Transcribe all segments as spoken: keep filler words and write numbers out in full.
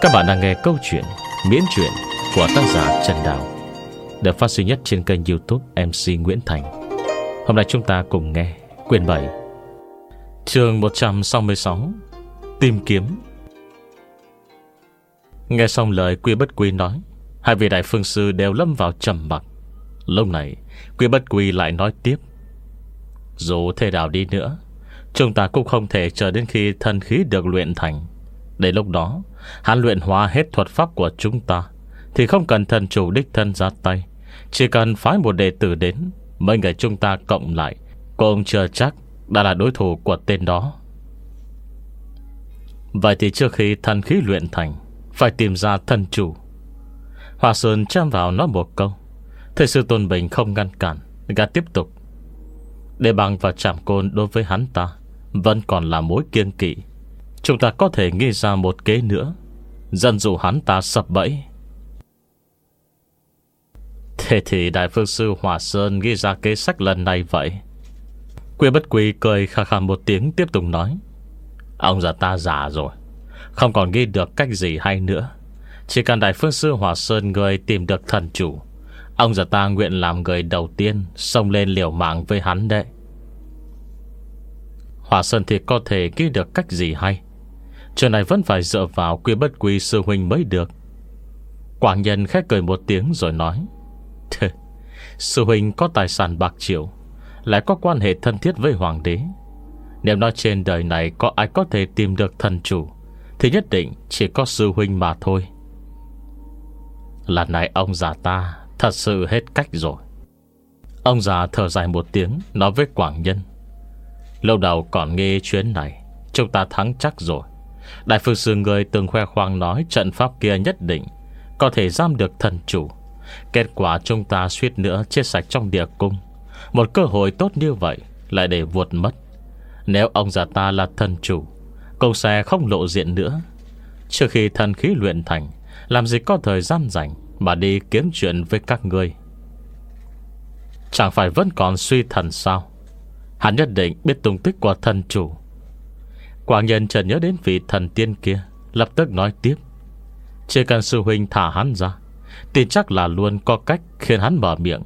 Các bạn đang nghe câu chuyện miễn truyện của tác giả Trần Đào, được phát duy nhất trên kênh YouTube em xê Nguyễn Thành. Hôm nay chúng ta cùng nghe quyển bảy, chương một trăm sáu mươi sáu, Tìm kiếm. Nghe xong lời Quy Bất Quy nói, hai vị đại phương sư đều lâm vào trầm mặc. Lúc này Quy Bất Quy lại nói tiếp: dù thế nào đi nữa, chúng ta cũng không thể chờ đến khi thần khí được luyện thành. Đến lúc đó, hắn luyện hóa hết thuật pháp của chúng ta, thì không cần thần chủ đích thân ra tay, chỉ cần phái một đệ tử đến, mấy người chúng ta cộng lại cũng chưa chắc đã là đối thủ của tên đó. Vậy thì trước khi thần khí luyện thành, phải tìm ra thần chủ. Hòa Sơn chăm vào nói một câu. Thầy sư Tôn Bình không ngăn cản, gã tiếp tục: Đề Bằng và Trảm Côn đối với hắn ta vẫn còn là mối kiêng kỵ. Chúng ta có thể nghĩ ra một kế nữa, dẫn dụ hắn ta sập bẫy. Thế thì Đại Phương Sư Hòa Sơn nghĩ ra kế sách lần này vậy? Quy Bất Quy cười khà khà một tiếng, tiếp tục nói: Ông già ta già rồi, không còn nghĩ được cách gì hay nữa. Chỉ cần Đại Phương Sư Hòa Sơn người tìm được thần chủ, ông già ta nguyện làm người đầu tiên xông lên liều mạng với hắn đấy. Hòa Sơn thì có thể nghĩ được cách gì hay, chuyện này vẫn phải dựa vào Quy Bất Quy sư huynh mới được. Quảng Nhân khẽ cười một tiếng rồi nói: Sư huynh có tài sản bạc triệu, lại có quan hệ thân thiết với hoàng đế. Nếu nói trên đời này có ai có thể tìm được thần chủ, thì nhất định chỉ có sư huynh mà thôi. Lần này ông già ta thật sự hết cách rồi. Ông già thở dài một tiếng, nói với Quảng Nhân: Lâu đầu còn nghe chuyến này chúng ta thắng chắc rồi. Đại phương sư người từng khoe khoang nói trận pháp kia nhất định có thể giam được thần chủ. Kết quả chúng ta suýt nữa chết sạch trong địa cung. Một cơ hội tốt như vậy lại để vuột mất. Nếu ông già ta là thần chủ, cũng sẽ không lộ diện nữa. Trước khi thần khí luyện thành, làm gì có thời gian rảnh mà đi kiếm chuyện với các ngươi. Chẳng phải vẫn còn suy thần sao? Hắn nhất định biết tung tích của thần chủ. Quảng Nhân chợt nhớ đến vị thần tiên kia, lập tức nói tiếp: Chỉ cần sư huynh thả hắn ra, tin chắc là luôn có cách khiến hắn mở miệng.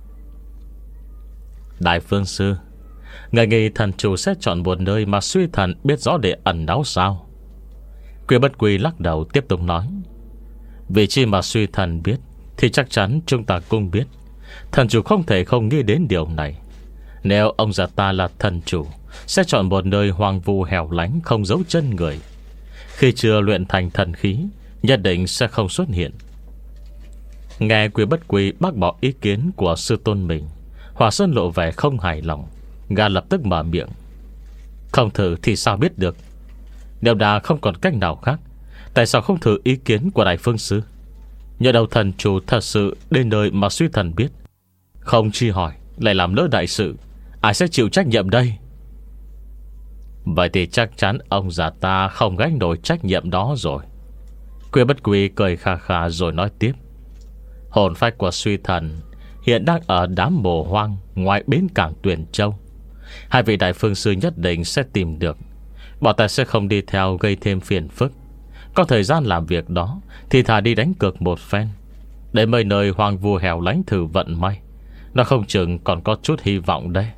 Đại phương sư, ngài nghĩ thần chủ sẽ chọn một nơi mà suy thần biết rõ để ẩn náu sao? Quy Bất Quy lắc đầu tiếp tục nói: Vị trí mà suy thần biết thì chắc chắn chúng ta cũng biết. Thần chủ không thể không nghĩ đến điều này. Nếu ông già ta là thần chủ, sẽ chọn một nơi hoang vu hẻo lánh, không giấu chân người. Khi chưa luyện thành thần khí, nhất định sẽ không xuất hiện. Nghe Quy Bất Quy bác bỏ ý kiến của sư tôn mình, Hòa Sơn lộ vẻ không hài lòng. Gã lập tức mở miệng: Không thử thì sao biết được? Nếu đã không còn cách nào khác, tại sao không thử ý kiến của Đại Phương Sư? Nhờ đầu thần chủ thật sự đến nơi mà suy thần biết, không chi hỏi lại làm lỡ đại sự, ai sẽ chịu trách nhiệm đây? Vậy thì chắc chắn ông già ta không gánh nổi trách nhiệm đó rồi. Quy Bất Quy cười khà khà rồi nói tiếp: Hồn phách của suy thần hiện đang ở đám mồ hoang ngoài bến cảng Tuyền Châu. Hai vị đại phương sư nhất định sẽ tìm được. Bọn ta sẽ không đi theo gây thêm phiền phức. Có thời gian làm việc đó thì thà đi đánh cược một phen, để mấy nơi hoang vu hẻo lánh thử vận may. Nó không chừng còn có chút hy vọng đây.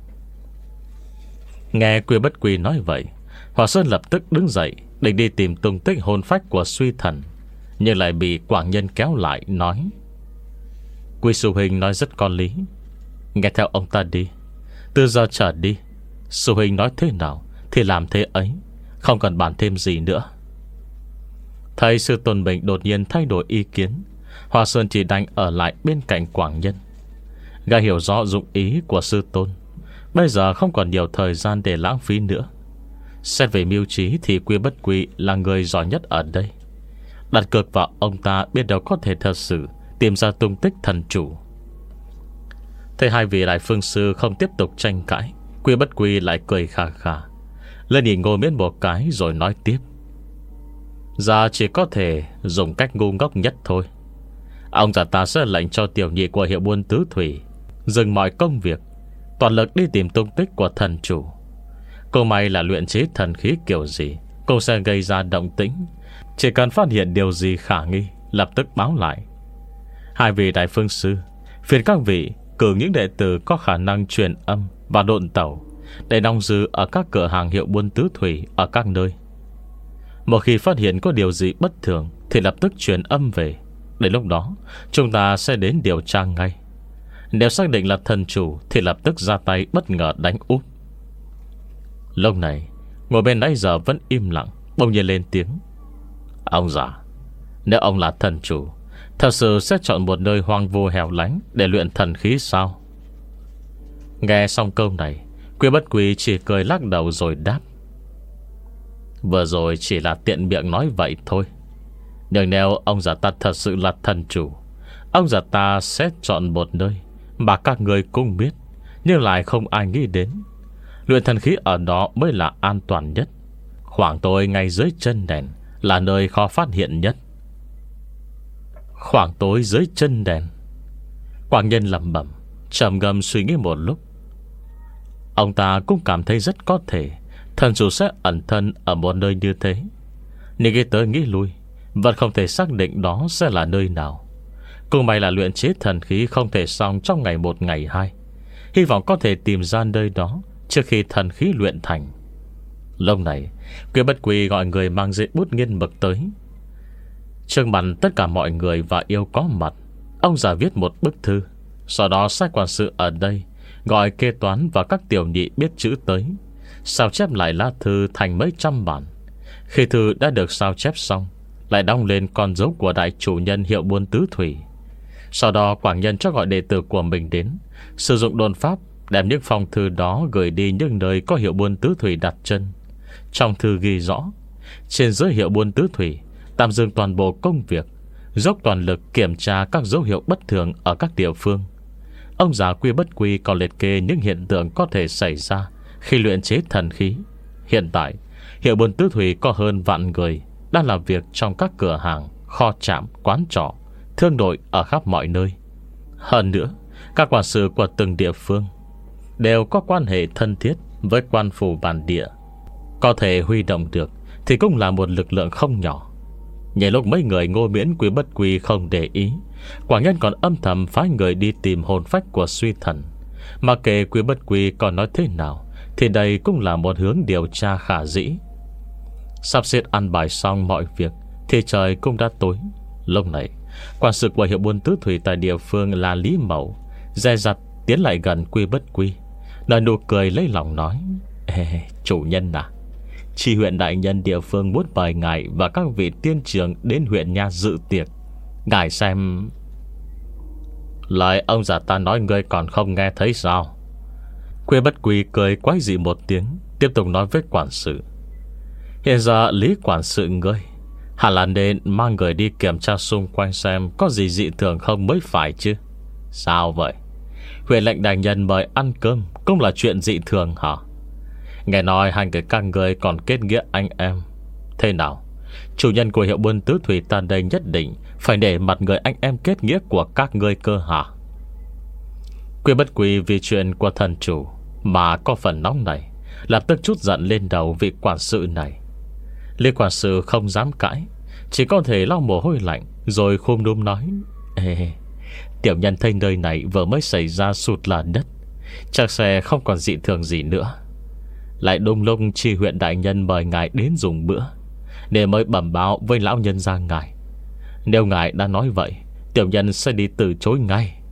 Nghe Quy Bất Quy nói vậy, Hòa Sơn lập tức đứng dậy định đi tìm tung tích hồn phách của suy thần, nhưng lại bị Quảng Nhân kéo lại nói: Quy sư huynh nói rất có lý, nghe theo ông ta đi. Từ giờ trở đi, sư huynh nói thế nào thì làm thế ấy, không cần bàn thêm gì nữa. Thấy sư tôn mình đột nhiên thay đổi ý kiến, Hòa Sơn chỉ đành ở lại bên cạnh Quảng Nhân. Gã hiểu rõ dụng ý của sư tôn, bây giờ không còn nhiều thời gian để lãng phí nữa. Xét về mưu trí thì Quy Bất Quy là người giỏi nhất ở đây. Đặt cược vào ông ta, biết đâu có thể thật sự tìm ra tung tích thần chủ. Thấy hai vị đại phương sư không tiếp tục tranh cãi, Quy Bất Quy lại cười khà khà, lên nhìn Ngô Miễn một cái rồi nói tiếp: Giờ chỉ có thể dùng cách ngu ngốc nhất thôi. Ông già ta sẽ lệnh cho tiểu nhị của hiệu buôn tứ thủy dừng mọi công việc, toàn lực đi tìm tung tích của thần chủ. Cô may là luyện chế thần khí kiểu gì cũng sẽ gây ra động tĩnh, Chỉ cần phát hiện điều gì khả nghi, lập tức báo lại. Hai vị đại phương sư, phiền các vị cử những đệ tử có khả năng truyền âm và độn tàu để đóng giữ ở các cửa hàng hiệu buôn tứ thủy ở các nơi. Một khi phát hiện có điều gì bất thường thì lập tức truyền âm về. Đến lúc đó chúng ta sẽ đến điều tra ngay. Nếu xác định là thần chủ thì lập tức ra tay bất ngờ đánh úp. Lúc này ngồi bên nãy giờ vẫn im lặng bỗng nhiên lên tiếng: Ông già, nếu ông là thần chủ, thật sự sẽ chọn một nơi hoang vu hẻo lánh để luyện thần khí sao? Nghe xong câu này, Quy Bất Quy chỉ cười lắc đầu rồi đáp: Vừa rồi chỉ là tiện miệng nói vậy thôi. Nhưng nếu ông già ta thật sự là thần chủ, ông già ta sẽ chọn một nơi mà các người cũng biết nhưng lại không ai nghĩ đến. Luyện thần khí ở đó mới là an toàn nhất. Khoảng tối ngay dưới chân đèn là nơi khó phát hiện nhất. Khoảng tối dưới chân đèn. Quảng Nhân lẩm bẩm, trầm ngâm suy nghĩ một lúc. Ông ta cũng cảm thấy rất có thể thần chủ sẽ ẩn thân ở một nơi như thế. Nhưng nghĩ tới nghĩ lui, vẫn không thể xác định đó sẽ là nơi nào. Cùng may là luyện chế thần khí không thể xong trong ngày một ngày hai. Hy vọng có thể tìm ra nơi đó trước khi thần khí luyện thành. Lúc này Quy Bất Quy gọi người mang giấy bút nghiên mực tới. Trước mặt tất cả mọi người và yêu có mặt, ông già viết một bức thư. Sau đó sai quản sự ở đây gọi kế toán và các tiểu nhị biết chữ tới, sao chép lại lá thư thành mấy trăm bản. Khi thư đã được sao chép xong, lại đong lên con dấu của đại chủ nhân hiệu buôn tứ thủy. Sau đó Quảng Nhân cho gọi đệ tử của mình đến, sử dụng đồn pháp đem những phong thư đó gửi đi những nơi có hiệu buôn tứ thủy đặt chân. Trong thư ghi rõ, trên dưới hiệu buôn tứ thủy tạm dừng toàn bộ công việc, dốc toàn lực kiểm tra các dấu hiệu bất thường ở các địa phương. Ông già Quy Bất Quy còn liệt kê những hiện tượng có thể xảy ra khi luyện chế thần khí. Hiện tại hiệu buôn tứ thủy có hơn vạn người đang làm việc trong các cửa hàng, kho trạm, quán trọ, thương đội ở khắp mọi nơi. Hơn nữa, các quản sự của từng địa phương đều có quan hệ thân thiết với quan phủ bản địa. Có thể huy động được thì cũng là một lực lượng không nhỏ. Nhảy lúc mấy người Ngô Miễn Quy Bất Quy không để ý, Quảng Nhân còn âm thầm phái người đi tìm hồn phách của suy thần. Mà kể Quy Bất Quy còn nói thế nào thì đây cũng là một hướng điều tra khả dĩ. Sắp xếp ăn bài xong mọi việc thì trời cũng đã tối. Lúc này quản sự của hiệu buôn tứ thủy tại địa phương là Lý Mậu dè dặt tiến lại gần Quy Bất Quy, nở nụ cười lấy lòng nói: Ê, chủ nhân à, chi huyện đại nhân địa phương muốn mời ngài và các vị tiên trưởng đến huyện nha dự tiệc. Ngài xem. Lời ông già ta nói ngươi còn không nghe thấy sao? Quy Bất Quy cười quái dị một tiếng, tiếp tục nói với quản sự: Hiện giờ Lý quản sự ngươi hẳn là nên mang người đi kiểm tra xung quanh xem có gì dị thường không mới phải chứ. Sao vậy? Huyện lệnh đại nhân mời ăn cơm cũng là chuyện dị thường hả? Nghe nói hai người các người còn kết nghĩa anh em. Thế nào, chủ nhân của hiệu buôn tứ thủy ta đây nhất định phải để mặt người anh em kết nghĩa của các ngươi cơ hả? Quy Bất Quy vì chuyện của thần chủ mà có phần nóng này, lập tức chút giận lên đầu vị quản sự này. Lý quản sự không dám cãi, chỉ có thể lau mồ hôi lạnh rồi khum núm nói: Ê, tiểu nhân thấy nơi này vừa mới xảy ra sụt lở đất, chắc sẽ không còn dị thường gì nữa. Lại đung lung chi huyện đại nhân mời ngài đến dùng bữa, nên mới bẩm báo với lão nhân gia ngài. Nếu ngài đã nói vậy, tiểu nhân sẽ đi từ chối ngay.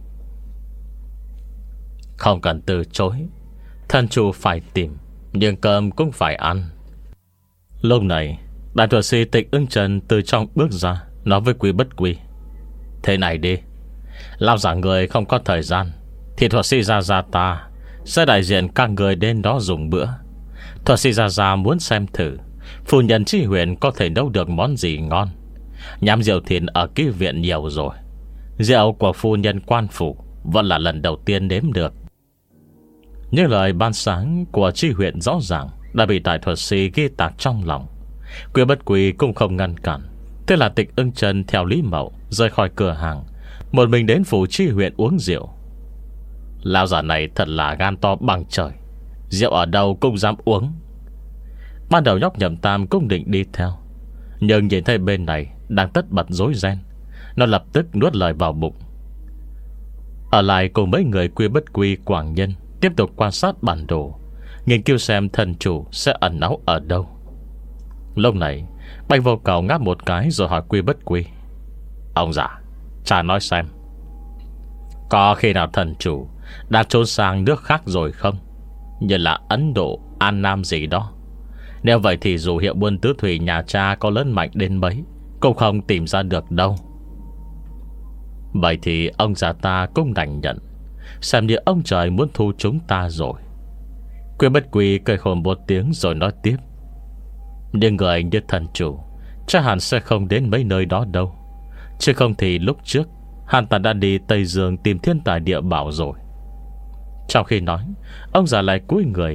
Không cần từ chối, thân chủ phải tìm, nhưng cơm cũng phải ăn. Lúc này đại thuật sĩ Tịch Ưng Trần từ trong bước ra, nói với Quy Bất Quy: Thế này đi, lão giả người không có thời gian thì thuật sĩ Gia Gia ta sẽ đại diện các người đến đó dùng bữa. Thuật sĩ Gia Gia muốn xem thử phu nhân chi huyện có thể nấu được món gì ngon. Nhắm rượu thìn ở ký viện nhiều rồi, rượu của phu nhân quan phủ vẫn là lần đầu tiên nếm được. Những lời ban sáng của chi huyện rõ ràng đã bị đại thuật sĩ ghi tạc trong lòng. Quy Bất Quy cũng không ngăn cản. Thế là Tịch Ưng Trần theo Lý Mậu rời khỏi cửa hàng, một mình đến phủ chi huyện uống rượu. Lão già này thật là gan to bằng trời, rượu ở đâu cũng dám uống. Ban đầu nhóc Nhậm Tam cũng định đi theo, Nhưng nhìn thấy bên này đang tất bật rối ren, nó lập tức nuốt lời vào bụng. Ở lại cùng mấy người Quy Bất Quy quảng nhân tiếp tục quan sát bản đồ, nghiên cứu xem thần chủ sẽ ẩn náu ở đâu. Lúc này Bạch Vô Cầu ngáp một cái rồi hỏi Quy Bất Quy: Ông già, cha nói xem, có khi nào thần chủ đã trốn sang nước khác rồi không? Như là Ấn Độ, An Nam gì đó. Nếu vậy thì dù hiệu buôn tứ thủy nhà cha có lớn mạnh đến mấy cũng không tìm ra được đâu. Vậy thì ông già ta cũng đành nhận, xem như ông trời muốn thu chúng ta rồi. Quy Bất Quy cười khổ một tiếng rồi nói tiếp: Nhưng người như thần chủ chắc hẳn sẽ không đến mấy nơi đó đâu. Chứ không thì lúc trước hắn ta đã đi Tây Dương tìm thiên tài địa bảo rồi. Trong khi nói, ông già lại cúi người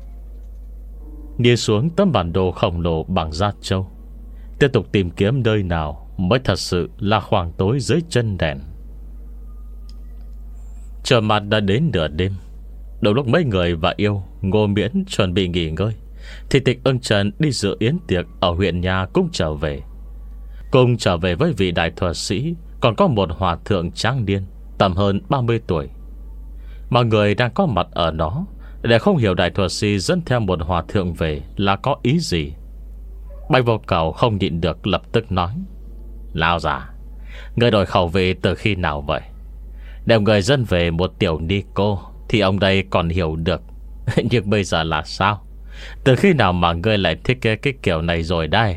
đi xuống tấm bản đồ khổng lồ bằng da trâu, tiếp tục tìm kiếm nơi nào mới thật sự là khoảng tối dưới chân đèn. Chờ mặt đã đến nửa đêm. Đầu lúc mấy người và Yêu, Ngô Miễn chuẩn bị nghỉ ngơi, thì Tịch Ưng Trần đi dự yến tiệc ở huyện nhà cũng trở về. Cùng trở về với vị đại thuật sĩ còn có một hòa thượng tráng niên tầm hơn ba mươi tuổi. Mọi người đang có mặt ở đó để không hiểu đại thuật sĩ dẫn theo một hòa thượng về là có ý gì. Bạch Vô Cầu không nhịn được lập tức nói: Lão già, người đổi khẩu vị từ khi nào vậy? Nếu người dân về một tiểu ni cô thì ông đây còn hiểu được. Nhưng bây giờ là sao? Từ khi nào mà ngươi lại thích cái, cái kiểu này rồi đây?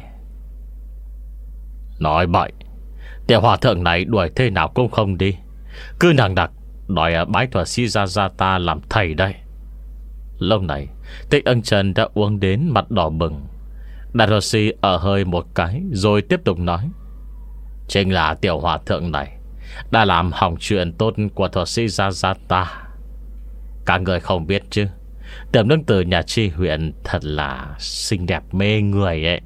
Nói bậy, tiểu hòa thượng này đuổi thế nào cũng không đi, cứ nặng đặc đòi bái thuật sĩ Gia Gia ta làm thầy đây. Lúc này Tịch Ưng Trần đã uống đến mặt đỏ bừng. Đại thuật sĩ ở hơi một cái rồi tiếp tục nói: Chính là tiểu hòa thượng này đã làm hỏng chuyện tốt của thuật sĩ Gia Gia ta. Cả người không biết chứ, Tiểu nương tử nhà Chi huyện thật là xinh đẹp mê người ấy.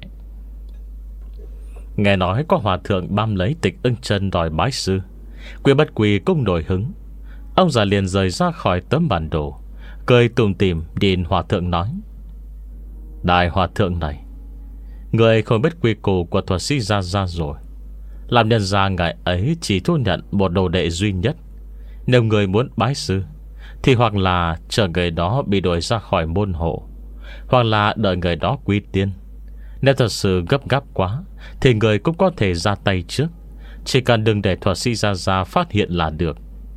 Nghe nói có hòa thượng bám lấy Tịch Ưng Trần đòi bái sư, Quy Bất Quy cũng nổi hứng. Ông già liền rời ra khỏi tấm bản đồ, cười tủm tỉm nhìn hòa thượng nói: Đại hòa thượng này, người không biết quy củ của thuật sĩ Gia Gia rồi. Làm nhân ra ngài ấy chỉ thu nhận một đồ đệ duy nhất. Nếu người muốn bái sư thì hoặc là chờ người đó bị đuổi ra khỏi môn hộ, hoặc là đợi người đó quy tiên. Nếu thật sự gấp gáp quá thì người cũng có thể ra tay trước, chỉ cần đừng để thuật sĩ Gia Gia phát hiện là được.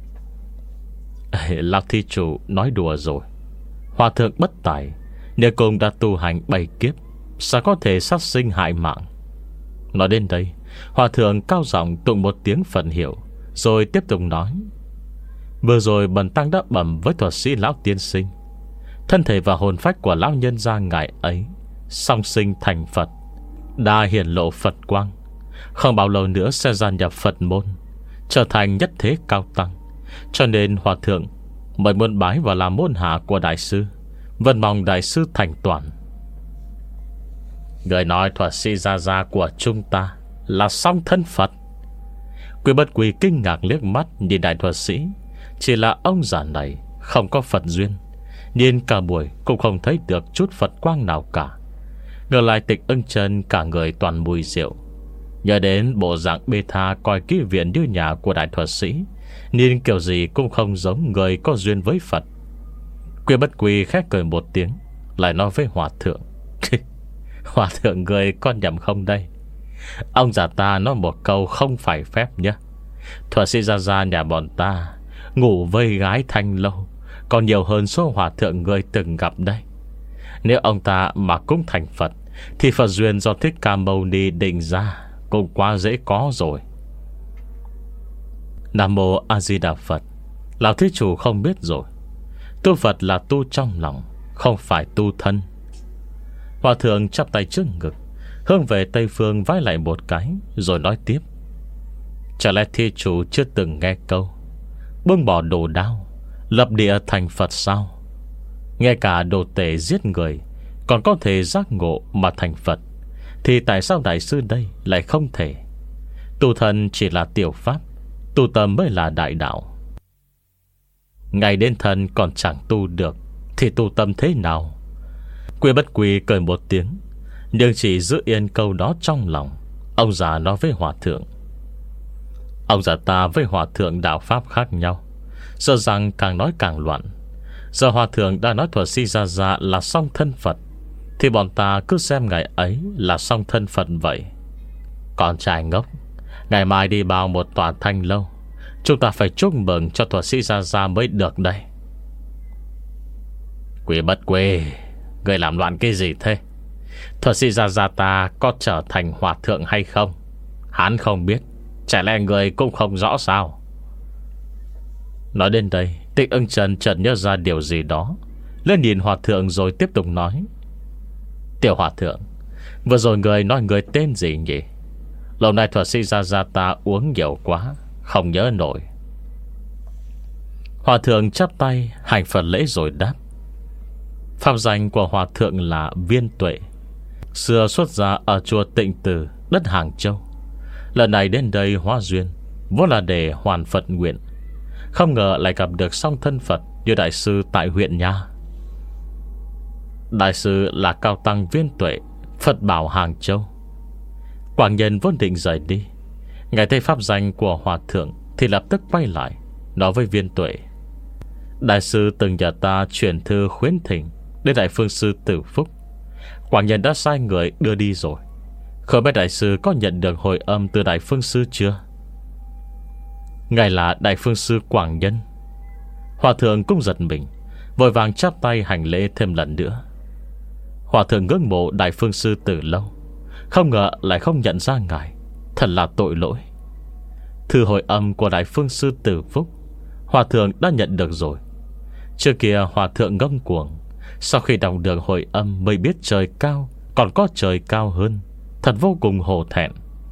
Lạc thi chủ nói đùa rồi. Hòa thượng bất tài, nếu cùng đã tu hành bảy kiếp, sao có thể sát sinh hại mạng? Nói đến đây, hòa thượng cao giọng tụng một tiếng Phật hiệu, rồi tiếp tục nói: Vừa rồi bần tăng đã bẩm với thuật sĩ lão tiên sinh, thân thể và hồn phách của lão nhân gia ngài ấy song sinh thành Phật, đã hiển lộ Phật quang, không bao lâu nữa sẽ gia nhập Phật môn, trở thành nhất thế cao tăng. Cho nên hòa thượng mới muốn bái vào làm môn hạ của đại sư, vẫn mong đại sư thành toàn. Người nói thuật sĩ Gia Gia của chúng ta là song thân Phật. Quy Bất Quy kinh ngạc liếc mắt nhìn đại thuật sĩ. Chỉ là ông già này không có Phật duyên, nhìn cả buổi cũng không thấy được chút Phật quang nào cả. Ngược lại Tịch Ưng Trần cả người toàn mùi rượu. Nhớ đến bộ dạng bê tha coi kỹ viện như nhà của đại thuật sĩ, nhìn kiểu gì cũng không giống người có duyên với Phật. Quy Bất Quy khét cười một tiếng, lại nói với hòa thượng: Hòa thượng người con nhầm không đây? Ông già ta nói một câu không phải phép nhé. Thuật sĩ Gia Gia nhà bọn ta ngủ với gái thanh lâu còn nhiều hơn số hòa thượng người từng gặp đây. Nếu ông ta mà cũng thành Phật thì Phật duyên do Thích Ca Mâu Ni định ra cũng quá dễ có rồi. Nam Mô A Di Đà Phật. Lão thí chủ không biết rồi, tu Phật là tu trong lòng, không phải tu thân. Hòa thượng chắp tay trước ngực, hướng về Tây Phương vái lại một cái, rồi nói tiếp: Chả lẽ thí chủ chưa từng nghe câu buông bỏ đồ đao, lập địa thành Phật sao? Ngay cả đồ tể giết người còn có thể giác ngộ mà thành Phật, thì tại sao đại sư đây lại không thể? Tu thân chỉ là tiểu pháp, tu tâm mới là đại đạo. Ngày đến thân còn chẳng tu được thì tu tâm thế nào? Quy Bất Quy cười một tiếng, Nhưng chỉ giữ yên câu đó trong lòng, ông già nói với hòa thượng: Ông già ta với hòa thượng đạo pháp khác nhau, sợ rằng càng nói càng loạn. Giờ hòa thượng đã nói Thuật Sĩ Gia Gia là song thân Phật, thì bọn ta cứ xem ngài ấy là song thân Phật vậy. Con trai ngốc, ngày mai đi vào một tòa thanh lâu, chúng ta phải chúc mừng cho Thuật Sĩ Gia Gia mới được đây. Quỷ bất quê, người làm loạn cái gì thế? Thuật Sĩ Gia Gia ta có trở thành hòa thượng hay không, hắn không biết, chả lẽ người cũng không rõ sao? Nói đến đây, Tịch Ưng Trần chợt nhớ ra điều gì đó, lên nhìn hòa thượng rồi tiếp tục nói: Tiểu hòa thượng, vừa rồi người nói người tên gì nhỉ? Lâu nay Thuật Sĩ Gia Gia ta uống nhiều quá, không nhớ nổi. Hòa thượng chắp tay hành Phật lễ rồi đáp: Pháp danh của hòa thượng là Viên Tuệ, xưa xuất gia ở chùa Tịnh Từ, đất Hàng Châu. Lần này đến đây hóa duyên vốn là để hoàn Phật nguyện, không ngờ lại gặp được song thân Phật như đại sư tại huyện Nha. Đại sư là cao tăng Viên Tuệ, Phật bảo Hàng Châu. Quảng Nhân vốn định rời đi, ngài thấy pháp danh của hòa thượng thì lập tức quay lại, nói với Viên Tuệ: Đại sư từng nhờ ta chuyển thư khuyến thỉnh đến Đại Phương Sư Tử Phúc. Quảng Nhân đã sai người đưa đi rồi, không biết đại sư có nhận được hồi âm từ Đại Phương Sư chưa? Ngài là Đại Phương Sư Quảng Nhân. Hòa thượng cũng giật mình, vội vàng chắp tay hành lễ thêm lần nữa. Hòa thượng ngưỡng mộ Đại Phương Sư từ lâu, không ngờ lại không nhận ra ngài, thật là tội lỗi. Thư hồi âm của Đại Phương Sư Tử Phúc hòa thượng đã nhận được rồi. Trước kia hòa thượng ngông cuồng, sau khi đọc được hồi âm mới biết trời cao còn có trời cao hơn, thật vô cùng hổ thẹn.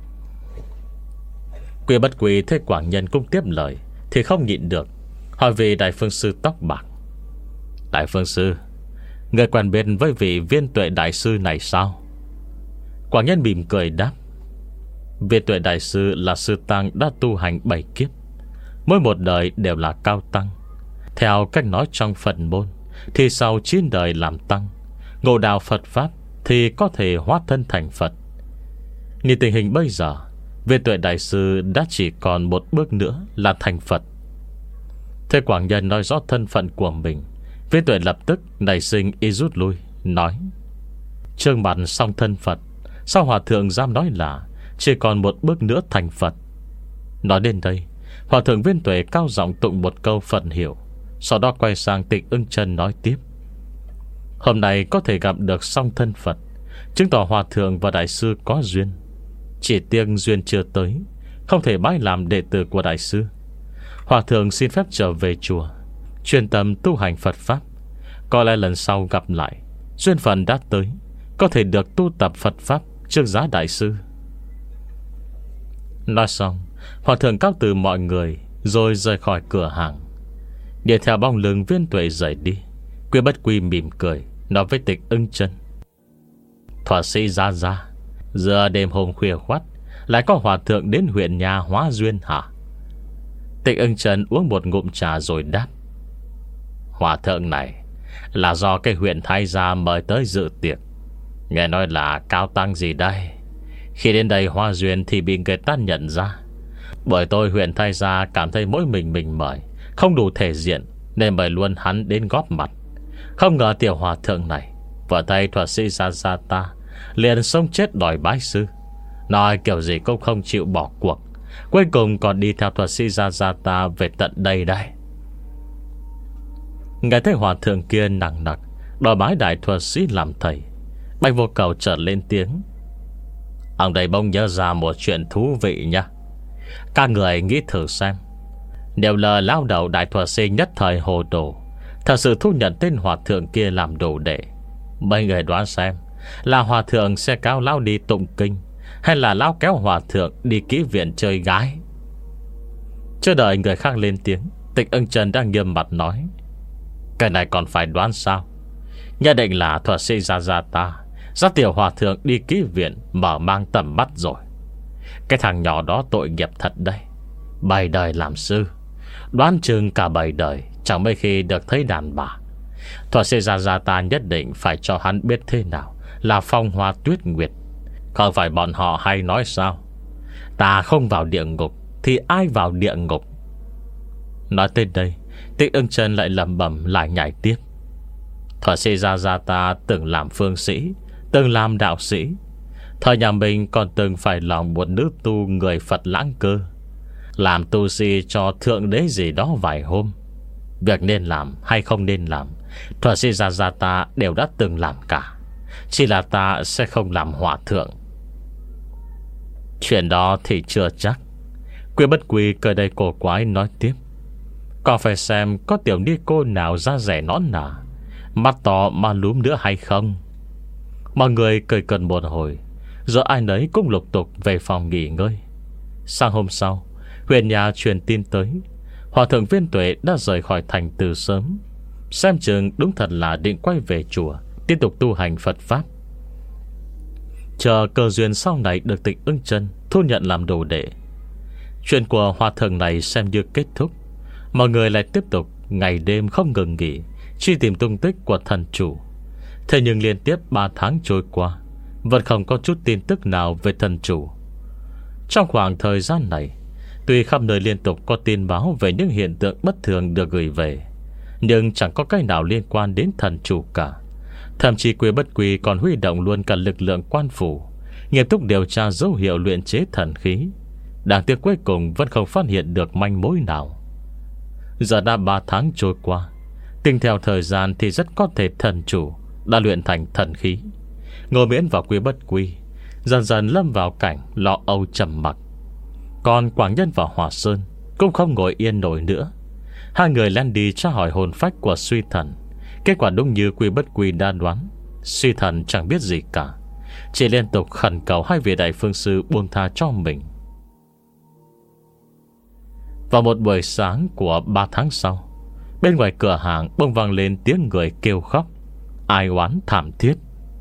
Quy Bất Quy thấy Quảng Nhân cũng tiếp lời thì không nhịn được, hỏi về Đại Phương Sư tóc bạc: Đại Phương Sư, người quen biết với vị Viên Tuệ đại sư này sao? Quảng Nhân mỉm cười đáp: Viên Tuệ đại sư là sư tăng đã tu hành bảy kiếp, mỗi một đời đều là cao tăng. Theo cách nói trong Phật môn thì sau chín đời làm tăng, ngộ đạo Phật Pháp thì có thể hóa thân thành Phật. Nhìn tình hình bây giờ, Viên Tuệ đại sư đã chỉ còn một bước nữa là thành Phật. Thế Quảng Nhân nói rõ thân phận của mình, Viên Tuệ lập tức nảy sinh ý rút lui, nói: Trương mặt song thân Phật, sao hòa thượng dám nói là chỉ còn một bước nữa thành Phật? Nói đến đây, hòa thượng Viên Tuệ cao giọng tụng một câu Phật hiệu, sau đó quay sang Tịch Ưng Chân nói tiếp: Hôm nay có thể gặp được song thân Phật, chứng tỏ hòa thượng và đại sư có duyên. Chỉ tiếc duyên chưa tới, không thể bái làm đệ tử của đại sư. Hòa thượng xin phép trở về chùa, chuyên tâm tu hành Phật Pháp. Có lẽ lần sau gặp lại, duyên phận đã tới, có thể được tu tập Phật Pháp trước giá đại sư. Nói xong, hòa thượng cáo từ mọi người rồi rời khỏi cửa hàng. Đi theo bóng lưng Viên Tuệ rời đi, Quy Bất Quy mỉm cười nói với Tịch Ưng Chân: Thuật Sĩ Gia Gia, giờ đêm hôm khuya khoắt lại có hòa thượng đến huyện nhà hóa duyên hả? Tịch Ưng Chân uống một ngụm trà rồi đáp: Hòa thượng này là do cái huyện Thái Gia mời tới dự tiệc, nghe nói là cao tăng gì đây. Khi đến đây hóa duyên thì bị người ta nhận ra. Bởi tôi huyện Thái Gia cảm thấy mỗi mình mình mời không đủ thể diện, nên mời luôn hắn đến góp mặt. Không ngờ tiểu hòa thượng này vợ tay Thuật Sĩ Gia Gia ta liền sống chết đòi bái sư, nói kiểu gì cũng không chịu bỏ cuộc, cuối cùng còn đi theo Thuật Sĩ Gia Gia ta về tận đây đây. Nghe thấy hòa thượng kia nặng nặc đòi bái đại thuật sĩ làm thầy, Bạch Vô Cầu chợt lên tiếng: Ông đây bỗng nhớ ra một chuyện thú vị nha. Các người nghĩ thử xem, nếu là lao đầu đại thuật sĩ nhất thời hồ đồ, thật sự thu nhận tên hòa thượng kia làm đồ đệ, mấy người đoán xem là hòa thượng sẽ kéo lão đi tụng kinh, hay là lão kéo hòa thượng đi kỹ viện chơi gái? Chưa đợi người khác lên tiếng, Tịch Ưng Chân đang nghiêm mặt nói: Cái này còn phải đoán sao? Nhất định là Thuật Sĩ Gia Gia ta dắt tiểu hòa thượng đi kỹ viện mở mang tầm mắt rồi. Cái thằng nhỏ đó tội nghiệp thật đây, bảy đời làm sư, đoán chừng cả bảy đời chẳng mấy khi được thấy đàn bà. Thuật Sĩ Gia Gia ta nhất định phải cho hắn biết thế nào là phong hoa tuyết nguyệt. Không phải bọn họ hay nói sao, ta không vào địa ngục thì ai vào địa ngục. Nói tới đây, Tích Ưng Chân lại lẩm bẩm lại nhảy tiếp. Thuở sĩ gia gia ta từng làm phương sĩ, từng làm đạo sĩ. Thời nhà mình còn từng phải lòng một nữ tu người Phật Lãng Cơ, làm tu sĩ cho thượng đế gì đó vài hôm. Việc nên làm hay không nên làm, thuở sĩ gia gia ta đều đã từng làm cả. Chỉ là ta sẽ không làm hòa thượng. Chuyện đó thì chưa chắc. Quy Bất Quy cười đầy cổ quái nói tiếp. Còn phải xem có tiểu ni cô nào da rẻ nõn nà, mắt to mà lúm nữa hay không. Mọi người cười cần một hồi, rồi ai nấy cũng lục tục về phòng nghỉ ngơi. Sang hôm sau, huyện nhà truyền tin tới, Hòa thượng Viên Tuệ đã rời khỏi thành từ sớm. Xem chừng đúng thật là định quay về chùa tiếp tục tu hành Phật Pháp. Chờ cơ duyên sau này được Tịch Ưng Chân thu nhận làm đồ đệ. Chuyện của hòa thượng này xem như kết thúc. Mọi người lại tiếp tục ngày đêm không ngừng nghỉ truy tìm tung tích của thần chủ. Thế nhưng liên tiếp ba tháng trôi qua, vẫn không có chút tin tức nào về thần chủ. Trong khoảng thời gian này, tuy khắp nơi liên tục có tin báo về những hiện tượng bất thường được gửi về, nhưng chẳng có cái nào liên quan đến thần chủ cả. Thậm chí Quy Bất Quy còn huy động luôn cả lực lượng quan phủ, nghiêm túc điều tra dấu hiệu luyện chế thần khí. Đáng tiếc cuối cùng vẫn không phát hiện được manh mối nào. Giờ đã ba tháng trôi qua, tính theo thời gian thì rất có thể thần chủ đã luyện thành thần khí. Ngô Miễn và Quy Bất Quy dần dần lâm vào cảnh lo âu trầm mặc. Còn Quảng Nhân và Hòa Sơn cũng không ngồi yên nổi nữa. Hai người lén đi tra hỏi hồn phách của suy thần. Kết quả đúng như Quy Bất Quy đã đoán, suy thần chẳng biết gì cả, chỉ liên tục khẩn cầu hai vị đại phương sư buông tha cho mình. Vào một buổi sáng của ba tháng sau, bên ngoài cửa hàng bỗng vang lên tiếng người kêu khóc, ai oán thảm thiết.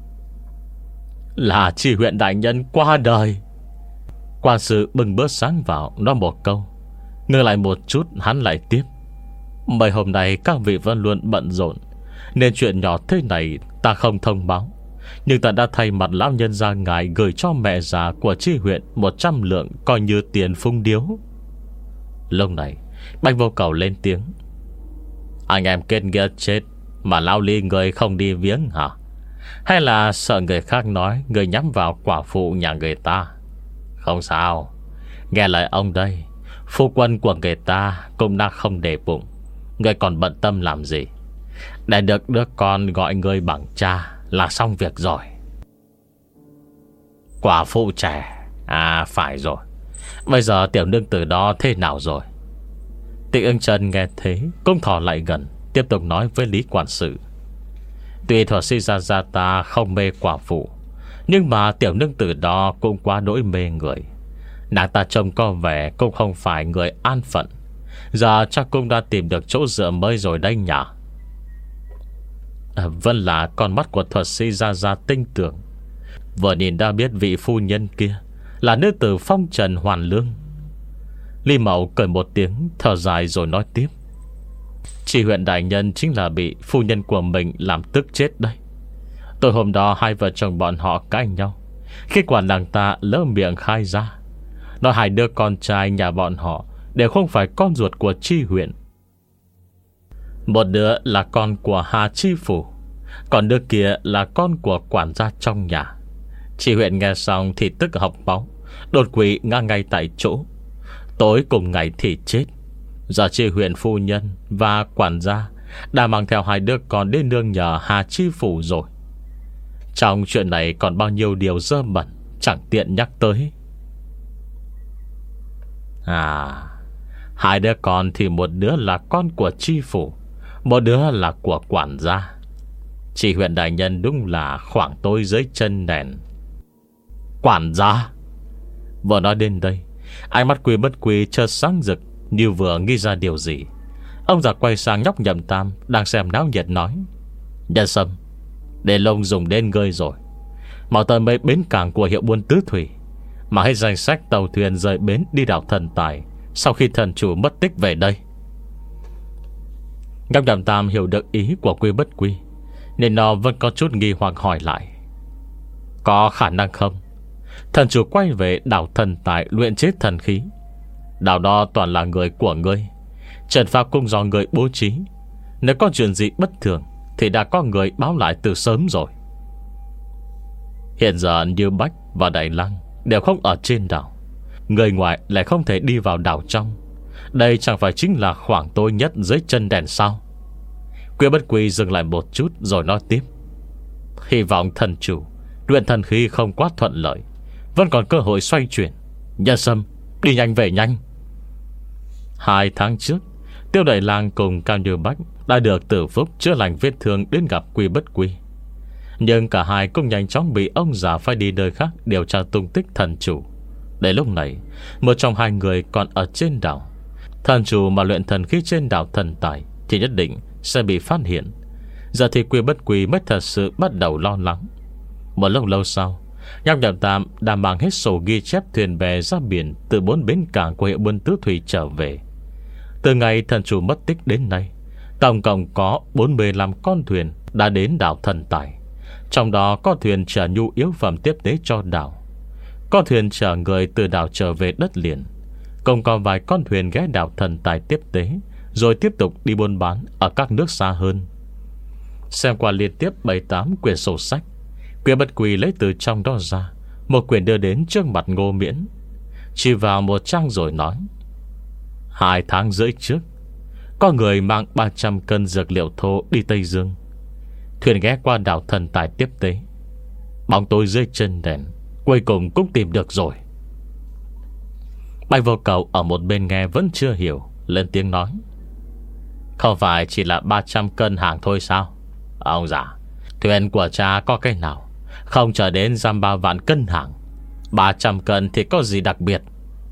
Là Tri huyện đại nhân qua đời. Quan sự bưng bữa sáng vào, nói một câu. Ngừng lại một chút, hắn lại tiếp. Mấy hôm nay các vị vẫn luôn bận rộn, nên chuyện nhỏ thế này ta không thông báo. Nhưng ta đã thay mặt lão nhân gia ngài gửi cho mẹ già của Tri huyện một trăm lượng coi như tiền phung điếu. Lúc này Bạch Vô Cầu lên tiếng. Anh em kết nghĩa chết mà lão Ly người không đi viếng hả? Hay là sợ người khác nói người nhắm vào quả phụ nhà người ta? Không sao, nghe lời ông đây, phu quân của người ta cũng đã không để bụng, người còn bận tâm làm gì? Để được đứa con gọi người bằng cha là xong việc rồi. Quả phụ trẻ. À phải rồi, bây giờ tiểu nương tử đó thế nào rồi? Tịch Ưng Chân nghe thế cũng thò lại gần, tiếp tục nói với Lý quản sự. Tuy thuật sĩ gia gia ta không mê quả phụ, nhưng mà tiểu nương tử đó cũng quá đỗi mê người. Nàng ta trông có vẻ cũng không phải người an phận. Giờ chắc cũng đã tìm được chỗ dựa mới rồi đây nhỉ? À, vẫn là con mắt của thuật sĩ gia gia tinh tưởng. Vừa nhìn đã biết vị phu nhân kia là nữ tử phong trần hoàn lương. Lý Mậu cười một tiếng, thở dài rồi nói tiếp. Tri huyện đại nhân chính là bị phu nhân của mình làm tức chết đây. Tối hôm đó hai vợ chồng bọn họ cãi nhau, kết quả nàng ta lỡ miệng khai ra, nói hai đứa con trai nhà bọn họ đều không phải con ruột của Tri huyện. Một đứa là con của Hà Tri phủ, còn đứa kia là con của quản gia trong nhà. Tri huyện nghe xong thì tức học máu, đột quỵ ngã ngay tại chỗ. Tối cùng ngày thì chết. Giờ Tri huyện phu nhân và quản gia đã mang theo hai đứa con đến nương nhờ Hà Tri phủ rồi. Trong chuyện này còn bao nhiêu điều dơ bẩn, chẳng tiện nhắc tới. À, hai đứa con thì một đứa là con của Tri phủ, một đứa là của quản gia. Tri huyện đại nhân đúng là khoảng tôi dưới chân nền. Quản gia. Vừa nói đến đây, ánh mắt Quy Bất Quy chợt sáng rực, như vừa nghĩ ra điều gì. Ông già quay sang nhóc Nhậm Tam đang xem náo nhiệt nói. Nhân Sâm, để lông dùng đến ngơi rồi, mau tới mấy bến cảng của hiệu buôn Tứ Thủy, mà hết danh sách tàu thuyền rời bến đi đảo Thần Tài sau khi thần chủ mất tích về đây. Nhóc Nhậm Tam hiểu được ý của Quy Bất Quy, nên nó vẫn có chút nghi hoặc hỏi lại. Có khả năng không? Thần chủ quay về đảo thần tài luyện chế thần khí. Đảo đó toàn là người của ngươi. Trận pháp cũng do người bố trí. Nếu có chuyện gì bất thường thì đã có người báo lại từ sớm rồi. Hiện giờ Như Bách và Đại Lăng đều không ở trên đảo. Người ngoài lại không thể đi vào đảo trong. Đây chẳng phải chính là khoảng tối nhất dưới chân đèn sao? Quy Bất Quy dừng lại một chút rồi nói tiếp. Hy vọng thần chủ luyện thần khí không quá thuận lợi, vẫn còn cơ hội xoay chuyển. Nhân Sâm, đi nhanh về nhanh. Hai tháng trước, Tiêu Đại Lang cùng Cao Như Bách đã được Tử Phúc chữa lành vết thương đến gặp Quy Bất Quy. Nhưng cả hai cũng nhanh chóng bị ông già phải đi nơi khác điều tra tung tích thần chủ. Để lúc này, một trong hai người còn ở trên đảo. Thần chủ mà luyện thần khí trên đảo thần tài thì nhất định sẽ bị phát hiện. Giờ thì Quy Bất Quy mới thật sự bắt đầu lo lắng. Một lúc lâu sau, Nhóc Nhậm Tam đã mang hết sổ ghi chép thuyền bè ra biển từ bốn bến cảng của hiệu buôn tứ thủy trở về. Từ ngày thần chủ mất tích đến nay, tổng cộng có bốn mươi lăm con thuyền đã đến đảo thần tài. Trong đó có thuyền chở nhu yếu phẩm tiếp tế cho đảo, có thuyền chở người từ đảo trở về đất liền, cùng còn vài con thuyền ghé đảo thần tài tiếp tế, rồi tiếp tục đi buôn bán ở các nước xa hơn. Xem qua liên tiếp bảy tám quyển sổ sách, Quy Bất Quy lấy từ trong đó ra một quyển đưa đến trước mặt Ngô Miễn, chỉ vào một trang rồi nói: Hai tháng rưỡi trước, có người mang ba trăm cân dược liệu thô đi Tây Dương. Thuyền ghé qua đảo thần tài tiếp tế. Bóng tối dưới chân đèn cuối cùng cũng tìm được rồi. Bạch Vô Cầu ở một bên nghe vẫn chưa hiểu, lên tiếng nói: Không phải chỉ là ba trăm cân hàng thôi sao? Ông già, thuyền của cha có cái nào không trở đến dăm ba vạn cân hàng. Ba trăm cân thì có gì đặc biệt?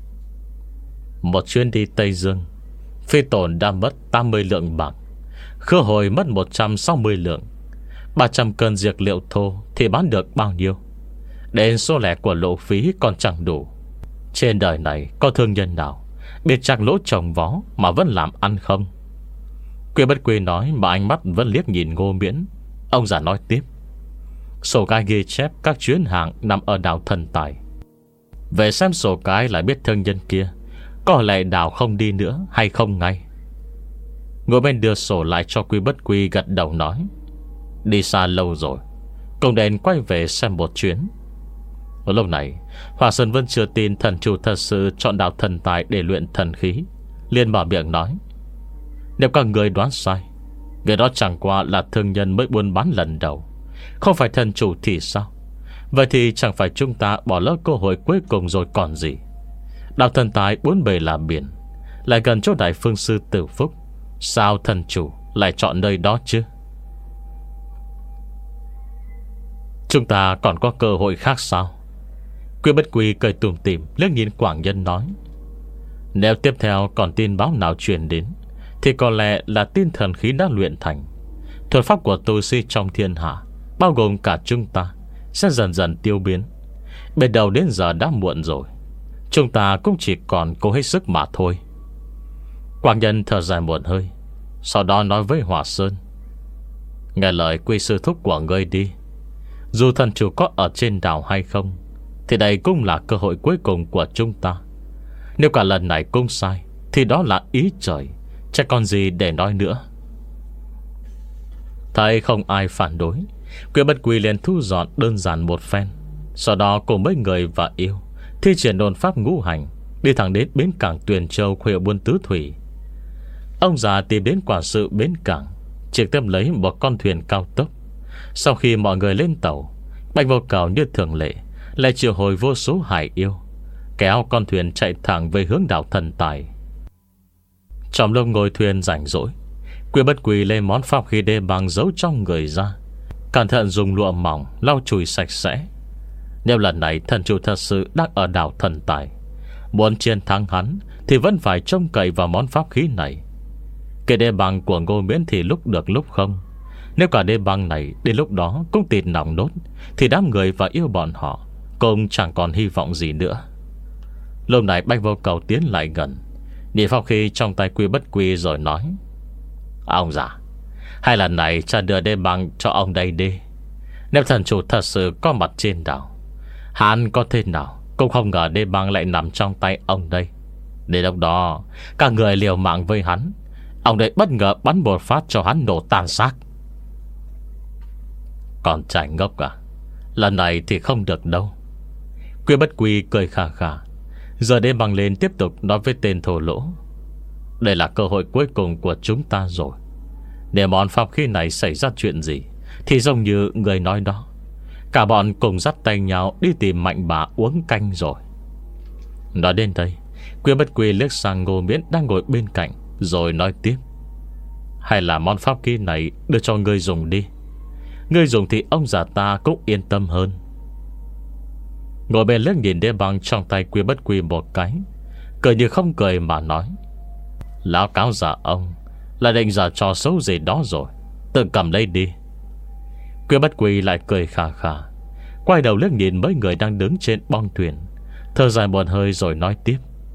Một chuyến đi Tây Dương, phi tổn đã mất tám mươi lượng bạc, khứ hồi mất một trăm sáu mươi lượng. Ba trăm cân dược liệu thô thì bán được bao nhiêu? Đến số lẻ của lộ phí còn chẳng đủ. Trên đời này có thương nhân nào biết chắc lỗ trồng vó mà vẫn làm ăn không? Quy Bất Quy nói mà ánh mắt vẫn liếc nhìn Ngô Miễn. Ông già nói tiếp: Sổ cái ghi chép các chuyến hàng nằm ở đảo thần tài. Về xem sổ cái lại biết thương nhân kia có lẽ đảo không đi nữa hay không ngay. Ngồi bên đưa sổ lại cho Quy Bất Quy gật đầu nói: Đi xa lâu rồi, cũng nên quay về xem một chuyến. Ở lúc này, Hòa Sơn vẫn chưa tin thần chủ thật sự chọn đảo thần tài để luyện thần khí, liền mở miệng nói: Nếu các người đoán sai, người đó chẳng qua là thương nhân mới buôn bán lần đầu, không phải thần chủ thì sao? Vậy thì chẳng phải chúng ta bỏ lỡ cơ hội cuối cùng rồi còn gì? Đảo thần tài bốn bề là biển, lại gần chỗ Đại Phương Sư Tử Phúc, sao thần chủ lại chọn nơi đó chứ? Chúng ta còn có cơ hội khác sao? Quy Bất Quy cười tủm tỉm liếc nhìn Quảng Nhân nói: Nếu tiếp theo còn tin báo nào truyền đến thì có lẽ là tin thần khí đã luyện thành. Thuật pháp của tu sĩ trong thiên hạ, bao gồm cả chúng ta, sẽ dần dần tiêu biến. Bên đầu đến giờ đã muộn rồi, chúng ta cũng chỉ còn cố hết sức mà thôi. Quảng Nhân thở dài một hơi, sau đó nói với Hòa Sơn: Nghe lời Quy sư thúc của ngươi đi. Dù thần chủ có ở trên đảo hay không, thì đây cũng là cơ hội cuối cùng của chúng ta. Nếu cả lần này cũng sai thì đó là ý trời, chẳng còn gì để nói nữa. Thấy không ai phản đối, Quy Bất Quy liền thu dọn đơn giản một phen, sau đó cùng mấy người và yêu thi triển đồn pháp ngũ hành, đi thẳng đến bến cảng Tuyền Châu của hiệu buôn tứ thủy. Ông già tìm đến quản sự bến cảng, trực tiếp lấy một con thuyền cao tốc. Sau khi mọi người lên tàu, Bạch Vô Cầu như thường lệ lại triệu hồi vô số hải yêu, kéo con thuyền chạy thẳng về hướng đảo thần tài. Trong lúc ngồi thuyền rảnh rỗi, Quy Bất Quy lấy món pháp khí đê bằng giấu trong người ra, cẩn thận dùng lụa mỏng lau chùi sạch sẽ. Nếu lần này thần chủ thật sự đang ở đảo thần tài, muốn chiến thắng hắn thì vẫn phải trông cậy vào món pháp khí này. Cái đê bằng của Ngô Miễn thì lúc được lúc không. Nếu cả đê băng này đến lúc đó cũng tìm nòng nốt, thì đám người và yêu bọn họ cũng chẳng còn hy vọng gì nữa. Lúc này Bạch Vô Cầu tiến lại gần, nhìn pháp khí trong tay Quy Bất Quy rồi nói: Ông già, hay lần này cha đưa đê băng cho ông đây đi. Nếu thần chủ thật sự có mặt trên đảo, hắn có thế nào cũng không ngờ đế băng lại nằm trong tay ông đây. Đến lúc đó các người liều mạng với hắn, ông đây bất ngờ bắn một phát cho hắn nổ tan xác. Còn trai ngốc à, lần này thì không được đâu. Quy Bất Quy cười khà khà. Giờ đế băng lên tiếp tục nói với tên thổ lỗ: đây là cơ hội cuối cùng của chúng ta rồi. Để món pháp khí này xảy ra chuyện gì thì giống như người nói đó, cả bọn cùng dắt tay nhau đi tìm Mạnh Bà uống canh rồi. Nói đến đây, Quy Bất Quy liếc sang Ngô Miễn đang ngồi bên cạnh, rồi nói tiếp: hay là món pháp khí này đưa cho ngươi dùng đi. Ngươi dùng thì ông già ta cũng yên tâm hơn. Ngồi bên liếc nhìn đế băng trong tay Quy Bất Quy một cái, cười như không cười mà nói: lão cáo già ông là định giả trò xấu gì đó rồi, tự cầm lấy đi. Quy Bất Quy lại cười khà khà, quay đầu liếc nhìn mấy người đang đứng trên bong thuyền, thở dài một hơi rồi nói tiếp: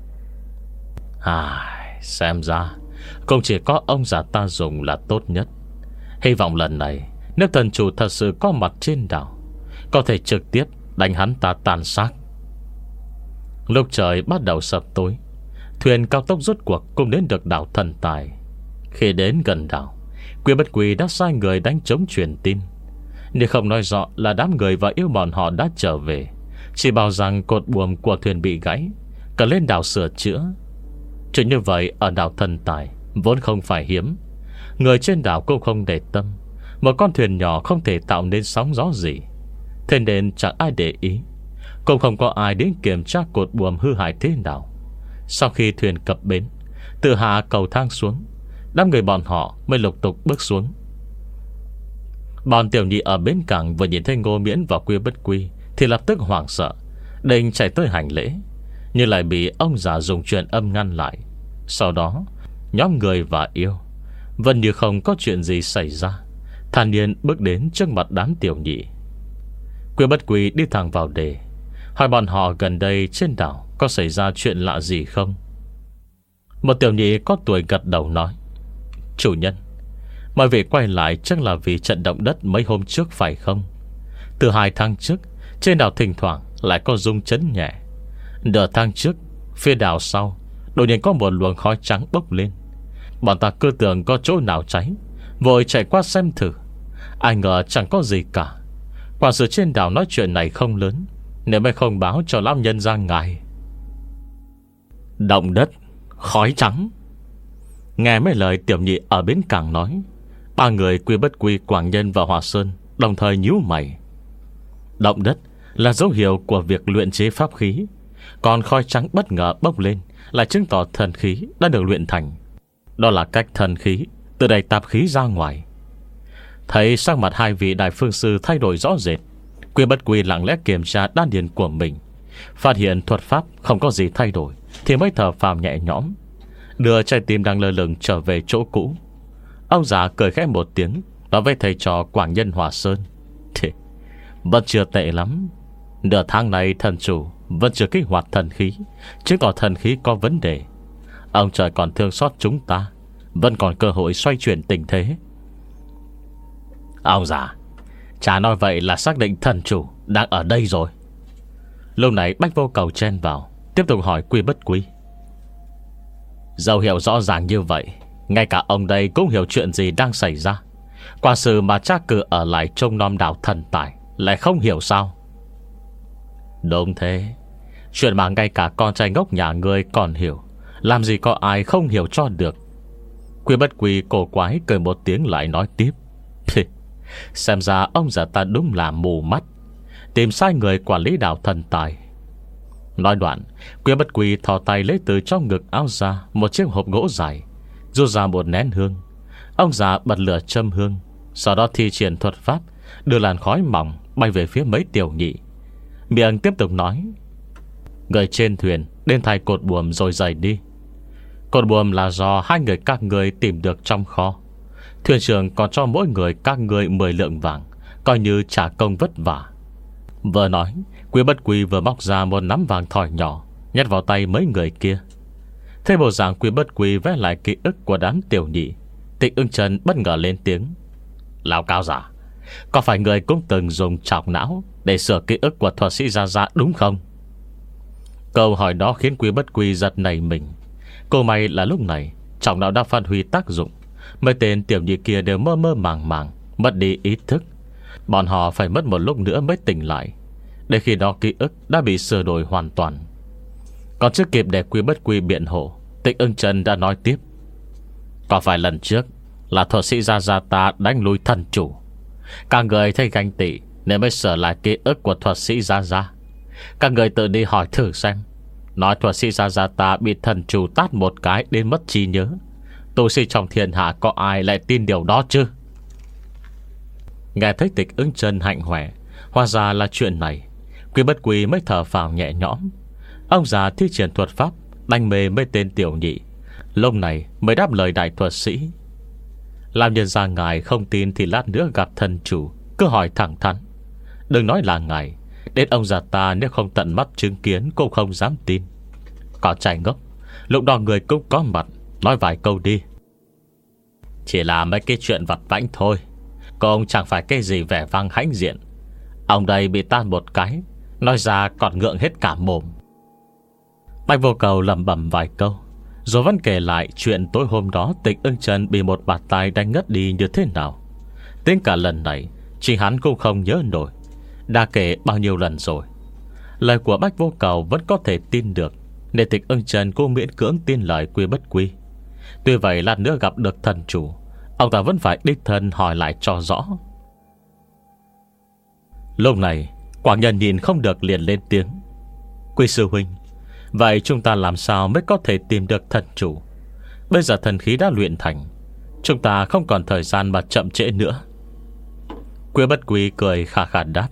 à, xem ra cũng chỉ có ông già ta dùng là tốt nhất. Hy vọng lần này nếu thần chủ thật sự có mặt trên đảo, có thể trực tiếp đánh hắn ta tàn xác. Lúc trời bắt đầu sập tối, thuyền cao tốc rốt cuộc cũng đến được đảo Thần Tài. Khi đến gần đảo, Quy Bất Quy đã sai người đánh trống truyền tin, nhưng không nói rõ là đám người và yêu bọn họ đã trở về, chỉ bảo rằng cột buồm của thuyền bị gãy, cần lên đảo sửa chữa. Chuyện như vậy ở đảo Thần Tài vốn không phải hiếm. Người trên đảo cũng không để tâm, một con thuyền nhỏ không thể tạo nên sóng gió gì, thế nên chẳng ai để ý, cũng không có ai đến kiểm tra cột buồm hư hại thế nào. Sau khi thuyền cập bến, từ hạ cầu thang xuống, đám người bọn họ mới lục tục bước xuống. Bọn tiểu nhị ở bến cảng vừa nhìn thấy Ngô Miễn và Quy Bất Quy thì lập tức hoảng sợ, định chạy tới hành lễ, nhưng lại bị ông già dùng truyền âm ngăn lại. Sau đó nhóm người và yêu vẫn như không có chuyện gì xảy ra, thản nhiên bước đến trước mặt đám tiểu nhị. Quy Bất Quy đi thẳng vào đề, hỏi bọn họ gần đây trên đảo có xảy ra chuyện lạ gì không. Một tiểu nhị có tuổi gật đầu nói: chủ nhân, mọi vị quay lại chắc là vì trận động đất mấy hôm trước phải không? Từ hai tháng trước, trên đảo thỉnh thoảng lại có rung chấn nhẹ. Nửa tháng trước, phía đảo sau đột nhiên có một luồng khói trắng bốc lên. Bọn ta cứ tưởng có chỗ nào cháy, vội chạy qua xem thử, ai ngờ chẳng có gì cả. Quả sự trên đảo nói chuyện này không lớn, nếu mới không báo cho lão nhân ra ngài. Động đất, khói trắng. Nghe mấy lời tiểu nhị ở bến cảng nói, ba người Quy Bất Quy, Quảng Nhân và Hòa Sơn đồng thời nhíu mày. Động đất là dấu hiệu của việc luyện chế pháp khí, còn khói trắng bất ngờ bốc lên là chứng tỏ thần khí đã được luyện thành. Đó là cách thần khí từ đầy tạp khí ra ngoài. Thấy sắc mặt hai vị đại phương sư thay đổi rõ rệt, Quy Bất Quy lặng lẽ kiểm tra đan điền của mình, phát hiện thuật pháp không có gì thay đổi, thì mới thở phào nhẹ nhõm, đưa trái tim đang lơ lửng trở về chỗ cũ. Ông già cười khẽ một tiếng, nói với thầy trò Quảng Nhân, Hòa Sơn: thì vẫn chưa tệ lắm. Nửa tháng này thần chủ vẫn chưa kích hoạt thần khí, chứng tỏ thần khí có vấn đề. Ông trời còn thương xót chúng ta, vẫn còn cơ hội xoay chuyển tình thế. Ông già, chả nói vậy là xác định thần chủ đang ở đây rồi. Lúc này Bách Vô Cầu chen vào, tiếp tục hỏi Quy Bất Quy: dấu hiệu rõ ràng như vậy, ngay cả ông đây cũng hiểu chuyện gì đang xảy ra. Quả sự mà cha cử ở lại trông nom đảo Thần Tài lại không hiểu sao? Đúng thế, chuyện mà ngay cả con trai ngốc nhà ngươi còn hiểu, làm gì có ai không hiểu cho được. Quy Bất Quy cổ quái cười một tiếng lại nói tiếp: xem ra ông già ta đúng là mù mắt, tìm sai người quản lý đảo Thần Tài. Nói đoạn, Quy Bất Quy thò tay lấy từ trong ngực áo ra một chiếc hộp gỗ dài, rút ra một nén hương. Ông già bật lửa châm hương, sau đó thi triển thuật pháp, đưa làn khói mỏng bay về phía mấy tiểu nhị. Miệng tiếp tục nói: người trên thuyền đến thay cột buồm rồi rời đi. Cột buồm là do hai người các người tìm được trong kho. Thuyền trưởng còn cho mỗi người các người mười lượng vàng, coi như trả công vất vả. Vừa nói, Quy Bất Quy vừa móc ra một nắm vàng thỏi nhỏ, nhét vào tay mấy người kia. Thế bộ dạng Quy Bất Quy vẽ lại ký ức của đám tiểu nhị, Tịch Ưng Chân bất ngờ lên tiếng: lão cao giả, Có phải người cũng từng dùng trọng não để sửa ký ức của thuật sĩ Gia Gia đúng không? Câu hỏi đó khiến Quý Bất Quy giật nảy mình. Cô may là lúc này trọng não đã phát huy tác dụng. Mấy tên tiểu nhị kia đều mơ mơ màng màng, mất đi ý thức. Bọn họ phải mất một lúc nữa mới tỉnh lại. Để khi đó ký ức đã bị sửa đổi hoàn toàn. Còn chưa kịp để Quý Bất Quy biện hộ, Tịch Ưng Chân đã nói tiếp: có phải lần trước là thuật sĩ Gia Gia ta đánh lui thần chủ, các người thấy ganh tị nên mới sửa lại ký ức của thuật sĩ Gia Gia. Các người tự đi hỏi thử xem, nói thuật sĩ Gia Gia ta bị thần chủ tát một cái đến mất trí nhớ, tu sĩ trong thiên hạ có ai lại tin điều đó chứ? Nghe thấy Tịch Ưng Chân hạnh hoẹ, hóa ra là chuyện này, Quý Bất Quy mới thở phào nhẹ nhõm. Ông già thi triển thuật pháp đánh mê mấy tên tiểu nhị, lúc này mới đáp lời đại thuật sĩ: làm nhân ra ngài không tin thì lát nữa gặp thần chủ cứ hỏi thẳng thắn. Đừng nói là ngài, đến ông già ta nếu không tận mắt chứng kiến cũng không dám tin. Có trai ngốc, lúc đó người cũng có mặt, nói vài câu đi. Chỉ là mấy cái chuyện vặt vãnh thôi, cũng chẳng phải cái gì vẻ vang hãnh diện. Ông đây bị tan một cái, nói ra còn ngượng hết cả mồm. Bạch Vô Cầu lẩm bẩm vài câu, rồi vẫn kể lại chuyện tối hôm đó Tịch Ưng Chân bị một bạt tai đánh ngất đi như thế nào. Đến cả lần này chính hắn cũng không nhớ nổi, đã kể bao nhiêu lần rồi. Lời của Bạch Vô Cầu vẫn có thể tin được, nên Tịch Ưng Chân cũng miễn cưỡng tin lời Quý Bất Quy. Tuy vậy lát nữa gặp được thần chủ, ông ta vẫn phải đích thân hỏi lại cho rõ. Lúc này Quảng Nhân nhìn không được liền lên tiếng: Quý sư huynh, vậy chúng ta làm sao mới có thể tìm được thần chủ? Bây giờ thần khí đã luyện thành, chúng ta không còn thời gian mà chậm trễ nữa. Quý Bất Quy cười khà khà đáp: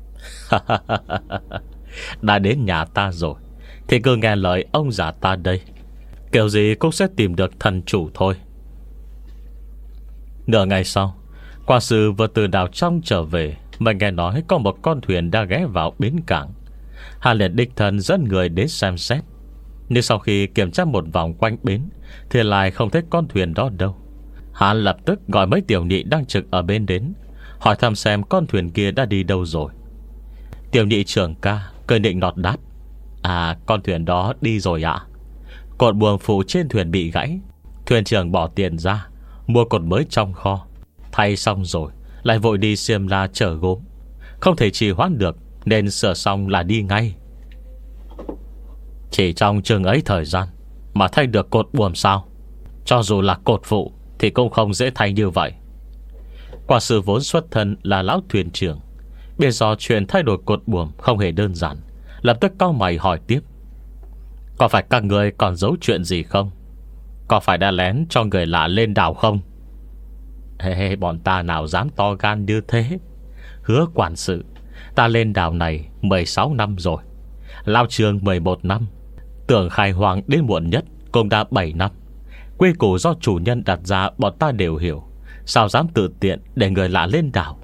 đã đến nhà ta rồi thì cứ nghe lời ông già ta đây, kiểu gì cũng sẽ tìm được thần chủ thôi. Nửa ngày sau, quả sư vừa từ đảo trong trở về, mà nghe nói có một con thuyền đã ghé vào bến cảng. Hắn liền đích thân dẫn người đến xem xét, nhưng sau khi kiểm tra một vòng quanh bến thì lại không thấy con thuyền đó đâu. Hắn lập tức gọi mấy tiểu nhị đang trực ở bên đến, hỏi thăm xem con thuyền kia đã đi đâu rồi. Tiểu nhị trưởng ca cười nịnh nọt đáp: à, con thuyền đó đi rồi ạ. Cột buồm phụ trên thuyền bị gãy, thuyền trưởng bỏ tiền ra mua cột mới trong kho, thay xong rồi lại vội đi Xiêm La chở gốm, không thể trì hoãn được nên sửa xong là đi ngay. Chỉ trong chừng ấy thời gian mà thay được cột buồm sao? Cho dù là cột phụ thì cũng không dễ thay như vậy. Quả sư vốn xuất thân là lão thuyền trưởng, biết do chuyện thay đổi cột buồm không hề đơn giản, lập tức cau mày hỏi tiếp: có phải các người còn giấu chuyện gì không? Có phải đã lén cho người lạ lên đảo không? Hey, hey, bọn ta nào dám to gan như thế. Hứa quản sự, ta lên đảo này mười sáu năm rồi, lao trường mười một năm, tưởng khai hoàng đến muộn nhất cũng đã bảy năm. Quy củ do chủ nhân đặt ra bọn ta đều hiểu, sao dám tự tiện để người lạ lên đảo?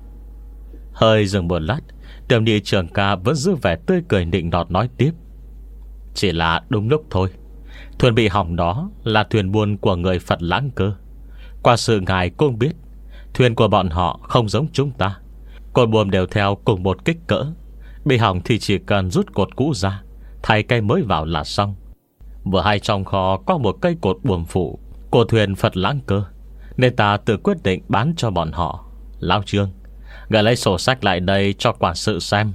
Hơi dừng một lát, tiểu nhị trưởng ca vẫn giữ vẻ tươi cười nịnh nọt nói tiếp: chỉ là đúng lúc thôi. Thuyền bị hỏng đó là thuyền buôn của người Phật Lãng cơ. Qua sự ngài cũng biết, thuyền của bọn họ không giống chúng ta, cột buồm đều theo cùng một kích cỡ. Bị hỏng thì chỉ cần rút cột cũ ra, thay cây mới vào là xong. Vừa hay trong kho có một cây cột buồm phụ của thuyền Phật Lãng cơ, nên ta tự quyết định bán cho bọn họ. Lão Trương, gửi lấy sổ sách lại đây cho quản sự xem.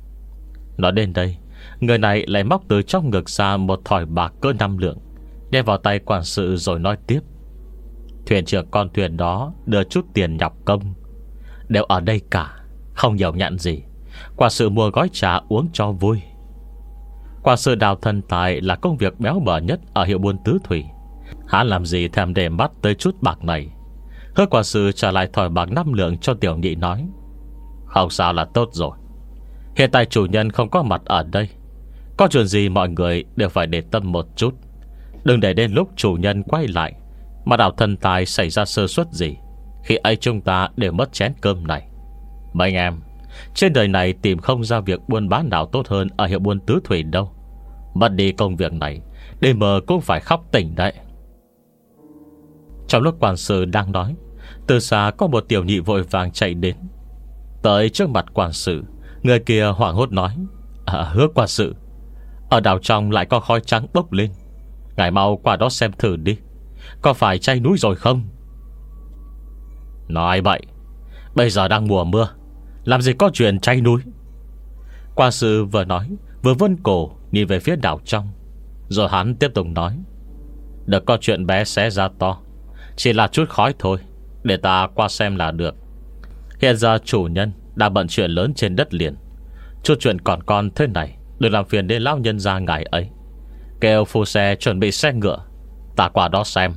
Nói đến đây, người này lại móc từ trong ngực ra một thỏi bạc cỡ năm lượng, đem vào tay quản sự rồi nói tiếp: thuyền trưởng con thuyền đó đưa chút tiền nhọc công, đều ở đây cả, không nhiều nhận gì. Quản sự mua gói trà uống cho vui. Quản sự đào thân tài là công việc béo bở nhất ở hiệu buôn tứ thủy, hắn làm gì thèm để mắt tới chút bạc này. Hứa quản sự trả lại thỏi bạc năm lượng cho tiểu nhị nói: không sao là tốt rồi. Hiện tại chủ nhân không có mặt ở đây, có chuyện gì mọi người đều phải để tâm một chút, đừng để đến lúc chủ nhân quay lại mà đào thân tài xảy ra sơ suất gì, khi ấy chúng ta đều mất chén cơm này. Mấy anh em, trên đời này tìm không ra việc buôn bán nào tốt hơn ở hiệu buôn tứ thủy đâu. Mất đi công việc này, đêm mơ cũng phải khóc tỉnh đấy. Trong lúc quản sự đang nói, từ xa có một tiểu nhị vội vàng chạy đến. Tới trước mặt quản sự, người kia hoảng hốt nói: à, Hứa quản sự, ở đảo trong lại có khói trắng bốc lên. Ngài mau qua đó xem thử đi, có phải cháy núi rồi không? Nói bậy, bây giờ đang mùa mưa, làm gì có chuyện cháy núi. Quản sự vừa nói vừa vươn cổ nhìn về phía đảo trong. Rồi hắn tiếp tục nói: Đừng có chuyện bé xé ra to, chỉ là chút khói thôi, để ta qua xem là được. Hiện giờ chủ nhân đang bận chuyện lớn trên đất liền. Chút chuyện còn con thế này đừng làm phiền đến lão nhân gia ngài ấy. Kêu phu xe chuẩn bị xe ngựa, ta qua đó xem.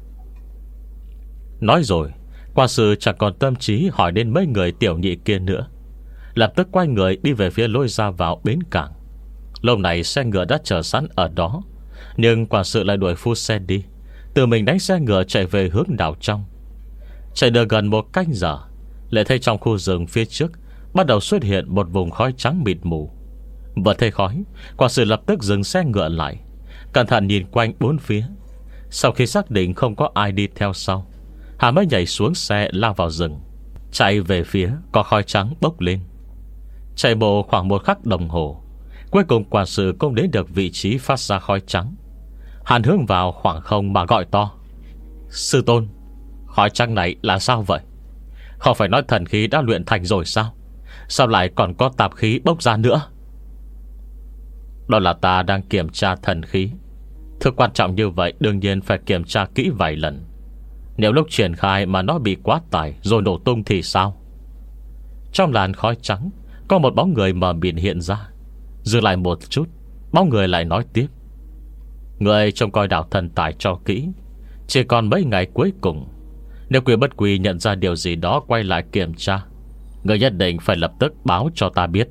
Nói rồi, quản sự chẳng còn tâm trí hỏi đến mấy người tiểu nhị kia nữa, lập tức quay người đi về phía lối ra vào bến cảng. Lúc này xe ngựa đã chờ sẵn ở đó, nhưng quản sự lại đuổi phu xe đi, tự mình đánh xe ngựa chạy về hướng đảo trong. Chạy được gần một canh giờ, lại thấy trong khu rừng phía trước bắt đầu xuất hiện một vùng khói trắng mịt mù. Vừa thấy khói, quản sự lập tức dừng xe ngựa lại, cẩn thận nhìn quanh bốn phía. Sau khi xác định không có ai đi theo sau, hắn mới nhảy xuống xe lao vào rừng, chạy về phía có khói trắng bốc lên. Chạy bộ khoảng một khắc đồng hồ, cuối cùng quản sự cũng đến được vị trí phát ra khói trắng. Hắn hướng vào khoảng không mà gọi to: Sư tôn, khói trắng này là sao vậy? Không phải nói thần khí đã luyện thành rồi sao? Sao lại còn có tạp khí bốc ra nữa? Đó là ta đang kiểm tra thần khí. Thứ quan trọng như vậy đương nhiên phải kiểm tra kỹ vài lần. Nếu lúc triển khai mà nó bị quá tải rồi nổ tung thì sao? Trong làn khói trắng có một bóng người mờ mịt hiện ra. Dừng lại một chút, bóng người lại nói tiếp: Người trông coi đảo thần tài cho kỹ, chỉ còn mấy ngày cuối cùng. Nếu Quy Bất Quy nhận ra điều gì đó quay lại kiểm tra, người nhất định phải lập tức báo cho ta biết.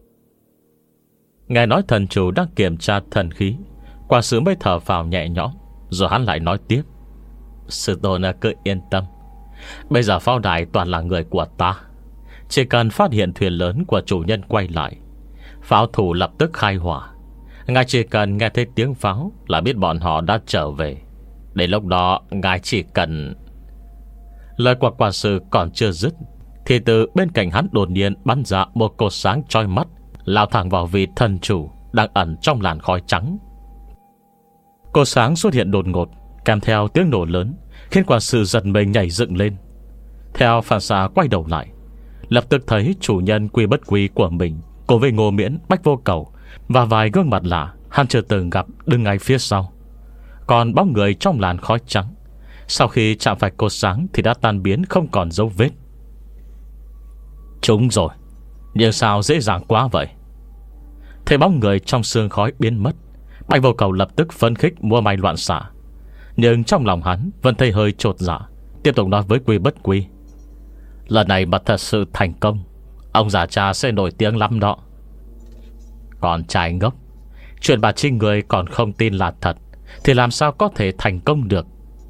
Ngài nói thần chủ đang kiểm tra thần khí, quản sự mới thở phào nhẹ nhõm. Rồi hắn lại nói tiếp: Sư tôn cứ yên tâm, bây giờ pháo đài toàn là người của ta. Chỉ cần phát hiện thuyền lớn của chủ nhân quay lại, pháo thủ lập tức khai hỏa. Ngài chỉ cần nghe thấy tiếng pháo là biết bọn họ đã trở về. Đến lúc đó ngài chỉ cần... Lời của quản sự còn chưa dứt, thì từ bên cạnh hắn đột nhiên bắn ra một cột sáng chói mắt, lao thẳng vào vị thần chủ đang ẩn trong làn khói trắng. Cột sáng xuất hiện đột ngột, kèm theo tiếng nổ lớn, khiến quản sự giật mình nhảy dựng lên. Theo phản xạ quay đầu lại, lập tức thấy chủ nhân Quy Bất Quy của mình cùng với Ngô Miễn, Bách Vô Cầu và vài gương mặt lạ hắn chưa từng gặp đứng ngay phía sau. Còn bóng người trong làn khói trắng, sau khi chạm phải cột sáng thì đã tan biến không còn dấu vết. Trúng rồi, nhưng sao dễ dàng quá vậy? Thấy bóng người trong sương khói biến mất, Bách Vô Cầu lập tức phấn khích mua may loạn xạ. Nhưng trong lòng hắn vẫn thấy hơi chột dạ, tiếp tục nói với Quy Bất Quy: Lần này mà thật sự thành công, ông già cha sẽ nổi tiếng lắm đó. Còn trai ngốc, chuyện bà Trinh người còn không tin là thật thì làm sao có thể thành công được?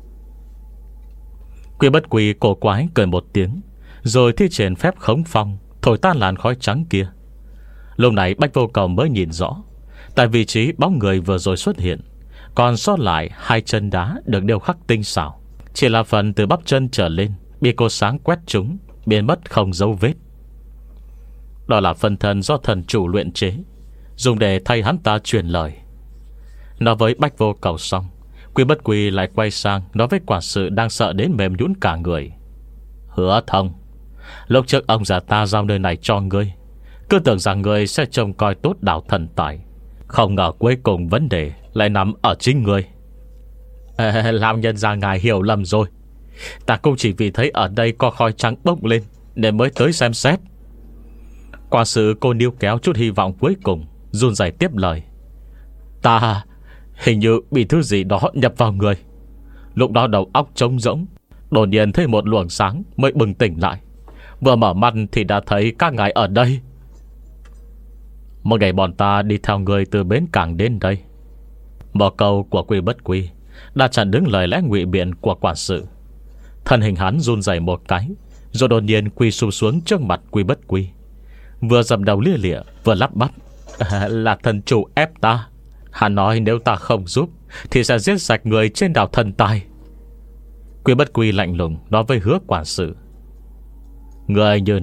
Quy Bất Quy cổ quái cười một tiếng, rồi thi triển phép khống phong, thổi tan làn khói trắng kia. Lúc này Bách Vô Cầu mới nhìn rõ, tại vị trí bóng người vừa rồi xuất hiện còn sót lại hai chân đá được điêu khắc tinh xảo, chỉ là phần từ bắp chân trở lên bị cột sáng quét trúng, biến mất không dấu vết. Đó là phân thân do thần chủ luyện chế, dùng để thay hắn ta truyền lời. Nói với Bách Vô Cầu xong, Quy Bất Quy lại quay sang nói với quản sự đang sợ đến mềm nhũn cả người: Hứa Thông, lúc trước ông già ta giao nơi này cho ngươi, cứ tưởng rằng ngươi sẽ trông coi tốt đảo thần tài, không ngờ cuối cùng vấn đề lại nằm ở chính ngươi. à, Làm nhân ra ngài hiểu lầm rồi. Ta cũng chỉ vì thấy ở đây có khói trắng bốc lên nên mới tới xem xét. Quản sự cô níu kéo chút hy vọng cuối cùng, run rẩy tiếp lời: Ta hình như bị thứ gì đó nhập vào người. Lúc đó đầu óc trống rỗng, đột nhiên thấy một luồng sáng mới bừng tỉnh lại. Vừa mở mắt thì đã thấy các ngài ở đây. Một ngày bọn ta đi theo người từ bến cảng đến đây. Một câu của Quy Bất Quy đã chặn đứng lời lẽ ngụy biện của quản sự. Thân hình hắn run rẩy một cái, rồi đột nhiên quỳ sụp xuống trước mặt Quy Bất Quy, vừa dập đầu lia lịa vừa lắp bắp: à, Là thần chủ ép ta. Hắn nói nếu ta không giúp thì sẽ giết sạch người trên đảo thần tài. Quy Bất Quy lạnh lùng nói với Hứa quản sự: Người như nào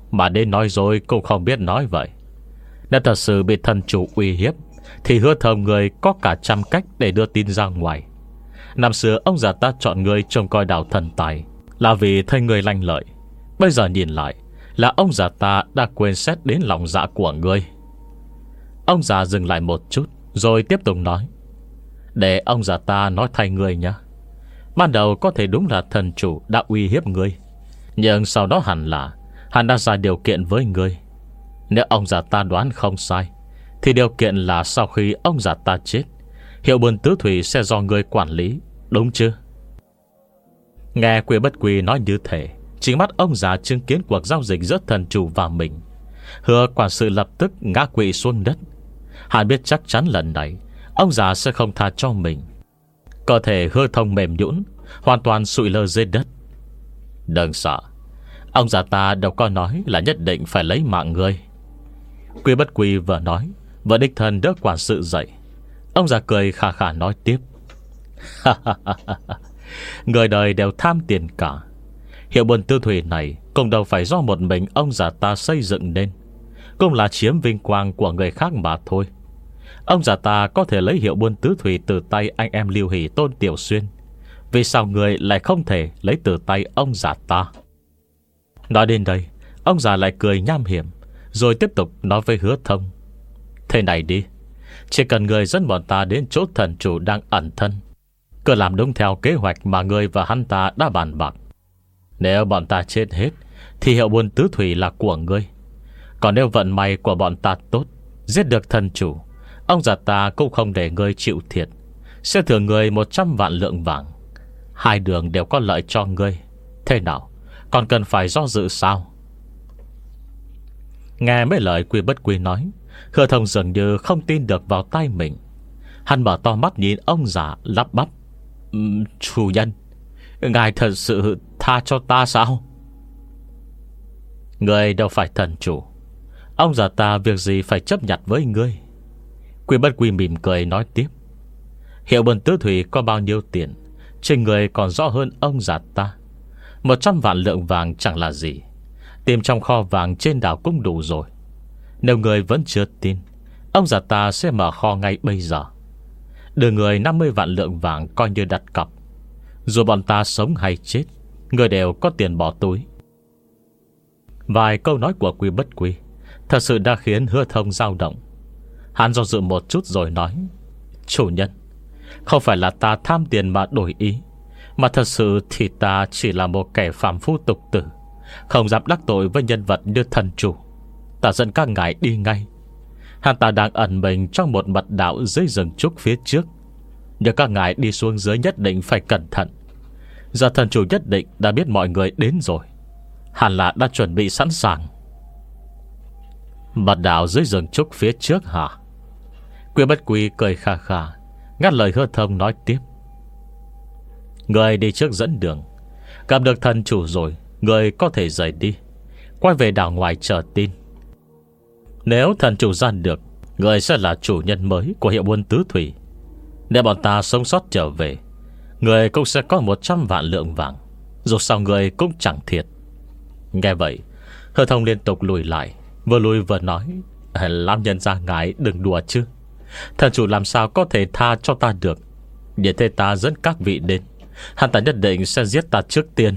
Mà đến nói dối cũng không biết nói vậy. Nếu thật sự bị thần chủ uy hiếp thì Hứa Thông người có cả trăm cách để đưa tin ra ngoài. Năm xưa ông già ta chọn người trông coi đảo thần tài là vì thấy người lanh lợi. Bây giờ nhìn lại là ông già ta đã quên xét đến lòng dạ của người. Ông già dừng lại một chút rồi tiếp tục nói: Để ông già ta nói thay người nhé. Ban đầu có thể đúng là thần chủ đã uy hiếp người, nhưng sau đó hẳn là hắn đã ra điều kiện với người. Nếu ông già ta đoán không sai thì điều kiện là sau khi ông già ta chết, Hiệu Buôn Tứ Thủy sẽ do người quản lý, đúng chứ? Nghe Quy Bất Quy nói như thế, chính mắt ông già chứng kiến cuộc giao dịch giữa thần chủ và mình. Hứa quản sự lập tức ngã quỵ xuống đất. Hắn biết chắc chắn lần này ông già sẽ không tha cho mình. Cơ thể Hứa Thông mềm nhũn, hoàn toàn sụi lơ dưới đất. Đừng sợ, ông già ta đâu có nói là nhất định phải lấy mạng ngươi. Quy Bất Quy vừa nói vừa đích thân đỡ quản sự dậy. Ông già cười khà khà nói tiếp: Người đời đều tham tiền cả. Hiệu Buôn Tứ Thủy này cũng đâu phải do một mình ông già ta xây dựng nên, cũng là chiếm vinh quang của người khác mà thôi. Ông già ta có thể lấy Hiệu Buôn Tứ Thủy từ tay anh em Lưu Hỷ Tôn Tiểu Xuyên, vì sao người lại không thể lấy từ tay ông già ta? Nói đến đây, ông già lại cười nham hiểm, rồi tiếp tục nói với Hứa Thông: Thế này đi, chỉ cần người dẫn bọn ta đến chỗ thần chủ đang ẩn thân, cứ làm đúng theo kế hoạch mà người và hắn ta đã bàn bạc. Nếu bọn ta chết hết thì Hiệu Buôn Tứ Thủy là của ngươi. Còn nếu vận may của bọn ta tốt, giết được thần chủ, ông già ta cũng không để ngươi chịu thiệt, sẽ thưởng ngươi một trăm vạn lượng vàng. Hai đường đều có lợi cho ngươi. Thế nào, còn cần phải do dự sao? Nghe mấy lời Quy Bất Quy nói, Hứa Thông dường như không tin được vào tai mình. Hắn mở to mắt nhìn ông già lắp bắp: um, Chủ nhân, ngài thật sự tha cho ta sao? Ngươi đâu phải thần chủ, ông già ta việc gì phải chấp nhận với ngươi? Quy Bất Quy mỉm cười nói tiếp: Hiệu Buôn Tứ Thủy có bao nhiêu tiền, trên người còn rõ hơn ông già ta. Một trăm vạn lượng vàng chẳng là gì, tìm trong kho vàng trên đảo cũng đủ rồi. Nếu người vẫn chưa tin, ông già ta sẽ mở kho ngay bây giờ, đưa người năm mươi vạn lượng vàng coi như đặt cọc. Dù bọn ta sống hay chết, người đều có tiền bỏ túi. Vài câu nói của Quy Bất Quy thật sự đã khiến Hứa Thông dao động. Hắn do dự một chút rồi nói: Chủ nhân, không phải là ta tham tiền mà đổi ý, mà thật sự thì ta chỉ là một kẻ phàm phu tục tử, không dám đắc tội với nhân vật như thần chủ. Ta dẫn các ngài đi ngay. Hắn ta đang ẩn mình trong một mật đạo dưới rừng trúc phía trước, nhưng các ngài đi xuống dưới nhất định phải cẩn thận. Giờ thần chủ nhất định đã biết mọi người đến rồi, hẳn là đã chuẩn bị sẵn sàng. Mật đạo dưới rừng trúc phía trước hả? Quy Bất Quy cười khà khà, ngắt lời Hứa Thông nói tiếp: Người đi trước dẫn đường, gặp được thần chủ rồi, người có thể rời đi, quay về đảo ngoài chờ tin. Nếu thần chủ gian được, người sẽ là chủ nhân mới của Hiệu Buôn Tứ Thủy. Nếu bọn ta sống sót trở về, người cũng sẽ có một trăm vạn lượng vàng. Dù sao người cũng chẳng thiệt. Nghe vậy, Hứa Thông liên tục lùi lại, vừa lùi vừa nói: Làm nhân ra ngài đừng đùa chứ. Thần chủ làm sao có thể tha cho ta được. Để thế ta dẫn các vị đến, hắn ta nhất định sẽ giết ta trước tiên.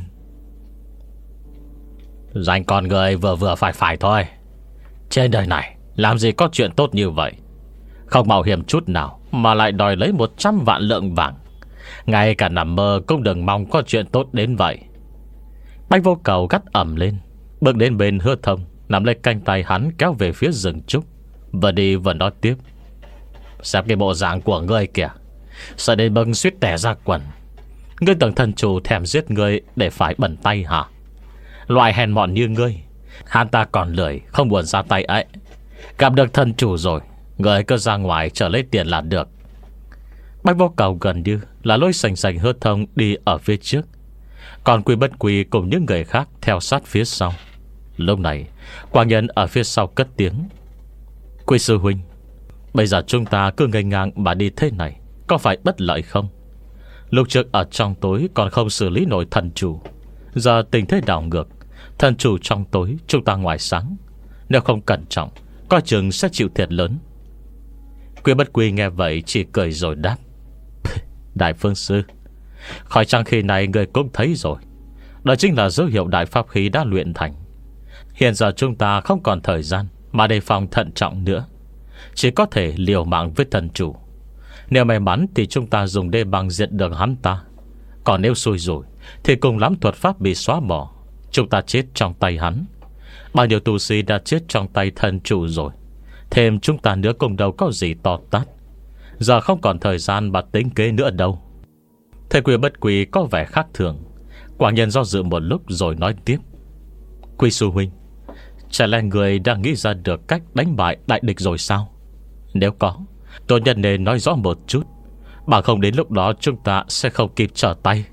Dành con người vừa vừa phải phải thôi. Trên đời này làm gì có chuyện tốt như vậy, không mạo hiểm chút nào mà lại đòi lấy một trăm vạn lượng vàng. Ngay cả nằm mơ cũng đừng mong có chuyện tốt đến vậy. Bách Vô Cầu gắt ẩm lên, bước đến bên Hứa Thông, nắm lấy cánh tay hắn kéo về phía rừng trúc, vừa đi vừa nói tiếp: Xem cái bộ dạng của ngươi kìa, sợ đến bưng suýt tẻ ra quần. Ngươi tưởng thần chủ thèm giết ngươi để phải bẩn tay hả? Loại hèn mọn như ngươi, hắn ta còn lười không buồn ra tay ấy. Gặp được thần chủ rồi, ngươi cứ ra ngoài chờ lấy tiền là được. Bách Vô Cầu gần như là lối sành sành Hứa Thông đi ở phía trước, còn Quy Bất Quy cùng những người khác theo sát phía sau. Lúc này Quang Nhân ở phía sau cất tiếng: Quy sư huynh, bây giờ chúng ta cứ ngây ngang mà đi thế này có phải bất lợi không? Lúc trước ở trong tối còn không xử lý nổi thần chủ, giờ tình thế đảo ngược, Thần chủ trong tối, chúng ta ngoài sáng. Nếu không cẩn trọng, coi chừng sẽ chịu thiệt lớn. Quy Bất Quy nghe vậy chỉ cười rồi đáp: Đại phương sư, khỏi chăng khi này người cũng thấy rồi, đó chính là dấu hiệu đại pháp khí đã luyện thành. Hiện giờ chúng ta không còn thời gian mà đề phòng thận trọng nữa, chỉ có thể liều mạng với thần chủ. Nếu may mắn thì chúng ta dùng đê băng diệt được hắn ta, còn nếu xui rủi thì cùng lắm thuật pháp bị xóa bỏ, chúng ta chết trong tay hắn. Bao nhiêu tu sĩ đã chết trong tay thần chủ rồi, thêm chúng ta nữa cũng đâu có gì to tát. Giờ không còn thời gian mà tính kế nữa đâu. Thầy Quy Bất Quy có vẻ khác thường. Quảng Nhân do dự một lúc rồi nói tiếp: Quy sư huynh, chả lẽ người đang nghĩ ra được cách đánh bại đại địch rồi sao? Nếu có, tôi nhân nên nói rõ một chút, bằng không đến lúc đó chúng ta sẽ không kịp trở tay.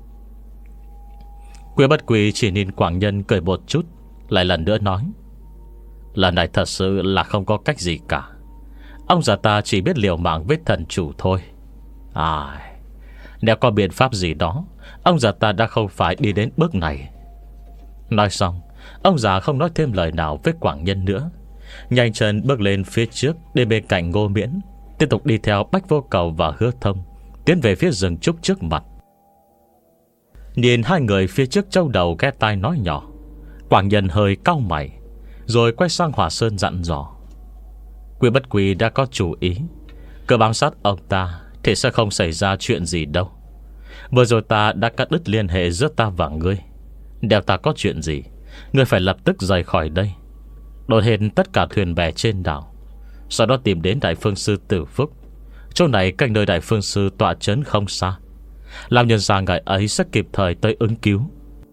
Quy Bất Quy chỉ nhìn Quảng Nhân cười một chút, lại lần nữa nói: Lần này thật sự là không có cách gì cả. Ông già ta chỉ biết liều mạng với thần chủ thôi. À, nếu có biện pháp gì đó, ông già ta đã không phải đi đến bước này. Nói xong, ông già không nói thêm lời nào với Quảng Nhân nữa, nhanh chân bước lên phía trước, đến bên cạnh Ngô Miễn, tiếp tục đi theo Bách Vô Cầu và Hứa Thông, tiến về phía rừng trúc trước mặt. Nhìn hai người phía trước châu đầu ghé tai nói nhỏ, Quảng Nhân hơi cau mày, rồi quay sang Hỏa Sơn dặn dò: Quy Bất Quy đã có chủ ý, cứ bám sát ông ta thì sẽ không xảy ra chuyện gì đâu. Vừa rồi ta đã cắt đứt liên hệ giữa ta và ngươi. Nếu ta có chuyện gì, ngươi phải lập tức rời khỏi đây, đột hiện tất cả thuyền bè trên đảo, sau đó tìm đến Đại Phương Sư Tử Phúc. Chỗ này cách nơi Đại Phương Sư tọa trấn không xa, làm nhân ra ngài ấy sẽ kịp thời tới ứng cứu.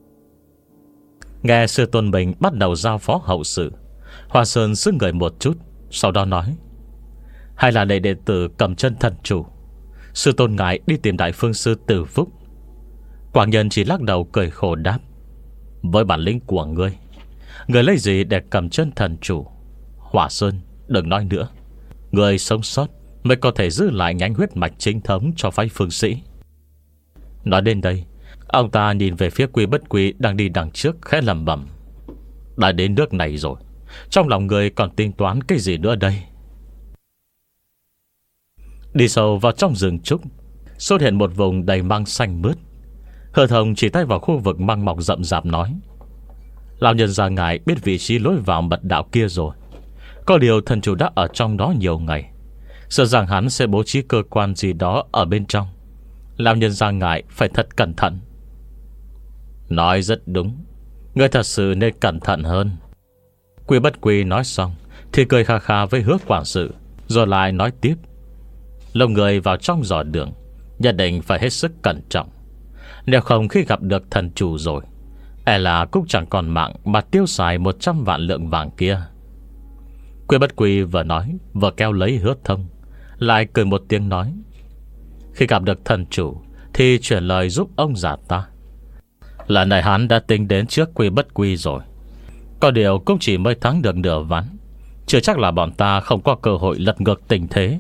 Nghe sư tôn mình bắt đầu giao phó hậu sự, Hoa Sơn sững người một chút, sau đó nói: Hay là để đệ tử cầm chân thần chủ, sư tôn ngài đi tìm Đại Phương Sư Tử Phúc. Quảng Nhân chỉ lắc đầu cười khổ đáp: Với bản lĩnh của ngươi, ngươi lấy gì để cầm chân thần chủ? Hỏa Sơn, đừng nói nữa. Ngươi sống sót mới có thể giữ lại nhánh huyết mạch chính thống cho phái phương sĩ. Nói đến đây, ông ta nhìn về phía Quy Bất Quy đang đi đằng trước, khẽ lẩm bẩm: Đã đến nước này rồi, trong lòng người còn tính toán cái gì nữa đây? Đi sâu vào trong rừng trúc, xuất hiện một vùng đầy măng xanh mướt. Hứa Thông chỉ tay vào khu vực măng mọc rậm rạp nói: Lão nhân gia ngài biết vị trí lối vào mật đạo kia rồi. Có điều thần chủ đã ở trong đó nhiều ngày, sợ rằng hắn sẽ bố trí cơ quan gì đó ở bên trong. Lão nhân gia ngài phải thật cẩn thận. Nói rất đúng, ngươi thật sự nên cẩn thận hơn. Quy Bất Quy nói xong thì cười kha kha với Hứa quản sự, rồi lại nói tiếp: Lâu người vào trong dò đường, nhất định phải hết sức cẩn trọng. Nếu không khi gặp được thần chủ rồi, e là cũng chẳng còn mạng mà tiêu xài một trăm vạn lượng vàng kia. Quy Bất Quy vừa nói vừa kéo lấy Hứa Thông, lại cười một tiếng nói: Khi gặp được thần chủ thì chuyển lời giúp ông già ta. Lần này hắn đã tính đến trước Quy Bất Quy rồi, có điều cũng chỉ mới thắng được nửa ván, chưa chắc là bọn ta không có cơ hội lật ngược tình thế.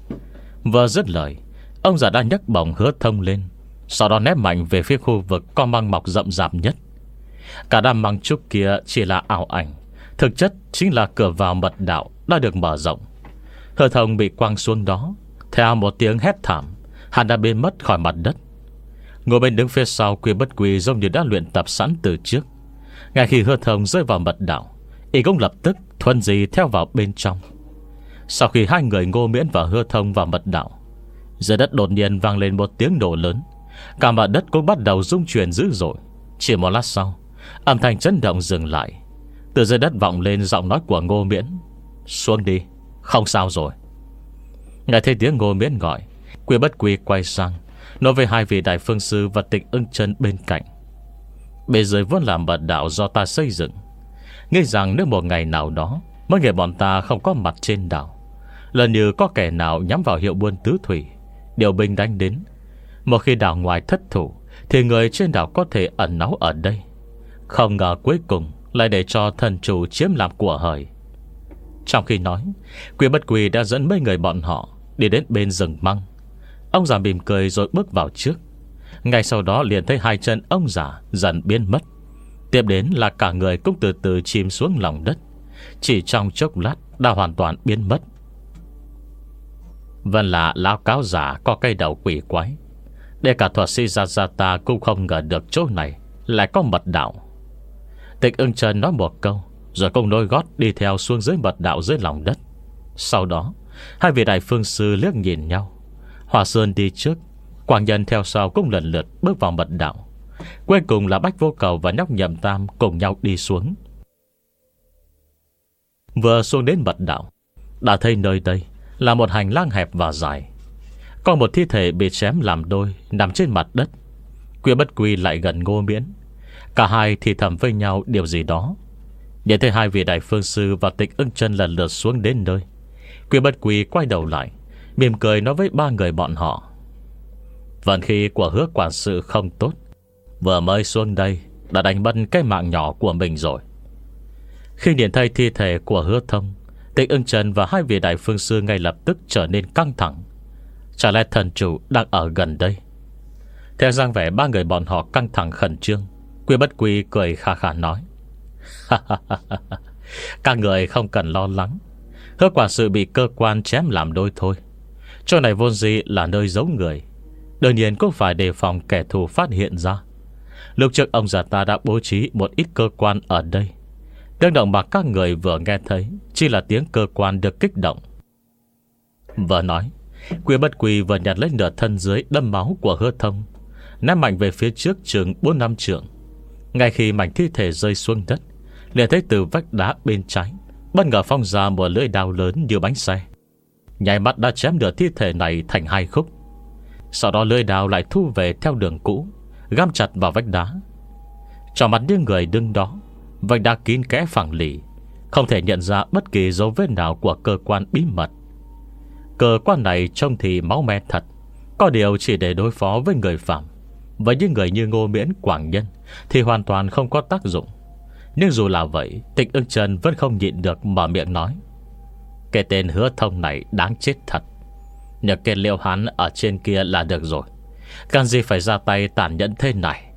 Vừa dứt lời, ông già đã nhấc bổng Hứa Thông lên, sau đó ném mạnh về phía khu vực có măng mọc rậm rạp nhất. Cả đám măng trúc kia chỉ là ảo ảnh, thực chất chính là cửa vào mật đạo đã được mở rộng. Hứa Thông bị quăng xuống đó, theo một tiếng hét thảm, hắn đã biến mất khỏi mặt đất. Ngồi bên đứng phía sau Quy Bất Quy giống như đã luyện tập sẵn từ trước. Ngay khi Hứa Thông rơi vào mật đạo, y cũng lập tức thuần di theo vào bên trong. Sau khi hai người Ngô Miễn và Hứa Thông vào mật đạo, dưới đất đột nhiên vang lên một tiếng nổ lớn. Cả mặt đất cũng bắt đầu rung chuyển dữ dội. Chỉ một lát sau, âm thanh chấn động dừng lại. Từ dưới đất vọng lên giọng nói của Ngô Miễn: Xuống đi, không sao rồi. Nghe thấy tiếng Ngô Miễn gọi, Quy Bất Quy quay sang nói với hai vị Đại Phương Sư và Tịch Ưng Chân bên cạnh: Bên dưới vốn là mật đạo do ta xây dựng, nghĩ rằng nếu một ngày nào đó mấy người bọn ta không có mặt trên đảo, lần như có kẻ nào nhắm vào hiệu buôn tứ thủy, điều binh đánh đến. Một khi đảo ngoài thất thủ thì người trên đảo có thể ẩn náu ở đây. Không ngờ cuối cùng lại để cho thần chủ chiếm làm của hời. Trong khi nói, Quy Bất Quy đã dẫn mấy người bọn họ đi đến bên rừng măng. Ông già mỉm cười rồi bước vào trước. Ngay sau đó liền thấy hai chân ông già dần biến mất. Tiếp đến là cả người cũng từ từ chìm xuống lòng đất. Chỉ trong chốc lát đã hoàn toàn biến mất. Vân là lão cáo giả có cây đầu quỷ quái. Để cả thuật sĩ Jajata cũng không ngờ được chỗ này lại có mật đạo. Tịch Ưng Chân nói một câu, rồi cùng nối gót đi theo xuống dưới mật đạo dưới lòng đất. Sau đó hai vị đại phương sư liếc nhìn nhau. Hòa Sơn đi trước, Quảng Nhân theo sau cũng lần lượt bước vào mật đạo. Cuối cùng là Bách Vô Cầu và nhóc Nhậm Tam cùng nhau đi xuống. Vừa xuống đến mật đạo, đã thấy nơi đây là một hành lang hẹp và dài. Có một thi thể bị chém làm đôi nằm trên mặt đất. Quy Bất Quy lại gần Ngô Miễn. Cả hai thì thầm với nhau điều gì đó. Nhìn thấy hai vị đại phương sư và Tịch Ưng Chân lần lượt xuống đến nơi, Quy Bất Quy quay đầu lại, mỉm cười nói với ba người bọn họ: vận khí của Hứa quản sự không tốt, vừa mới xuống đây đã đánh mất cái mạng nhỏ của mình rồi. Khi nhìn thấy thi thể của Hứa Thông, Tịch Ưng Chân và hai vị đại phương sư ngay lập tức trở nên căng thẳng. Chả lẽ thần chủ đang ở gần đây? Theo dáng vẻ ba người bọn họ căng thẳng khẩn trương, Quy Bất Quy cười khà khà nói: các người không cần lo lắng. Hứa quản sự bị cơ quan chém làm đôi thôi. Chỗ này vốn dĩ là nơi giấu người, đương nhiên cũng phải đề phòng kẻ thù phát hiện ra. Lúc trước ông già ta đã bố trí một ít cơ quan ở đây. Tiếng động mà các người vừa nghe thấy chỉ là tiếng cơ quan được kích động. Vừa nói, Quy Bất Quy vừa nhặt lấy nửa thân dưới đâm máu của Hứa Thông, ném mạnh về phía trước chừng bốn năm trượng. Ngay khi mảnh thi thể rơi xuống đất, liền thấy từ vách đá bên trái bất ngờ phong ra một lưỡi đao lớn như bánh xe, nháy mắt đã chém nửa thi thể này thành hai khúc. Sau đó lưỡi đao lại thu về theo đường cũ, găm chặt vào vách đá. Trong mặt những người đứng đó, vách đá kín kẽ phẳng lì, không thể nhận ra bất kỳ dấu vết nào của cơ quan bí mật. Cơ quan này trông thì máu me thật, có điều chỉ để đối phó với người phạm. Với những người như Ngô Miễn, Quảng Nhân thì hoàn toàn không có tác dụng. Nhưng dù là vậy, Tịch Ưng Chân vẫn không nhịn được mở miệng nói: cái tên Hứa Thông này đáng chết thật. Nhờ cái liệu hắn ở trên kia là được rồi, cần gì phải ra tay tàn nhẫn thế này.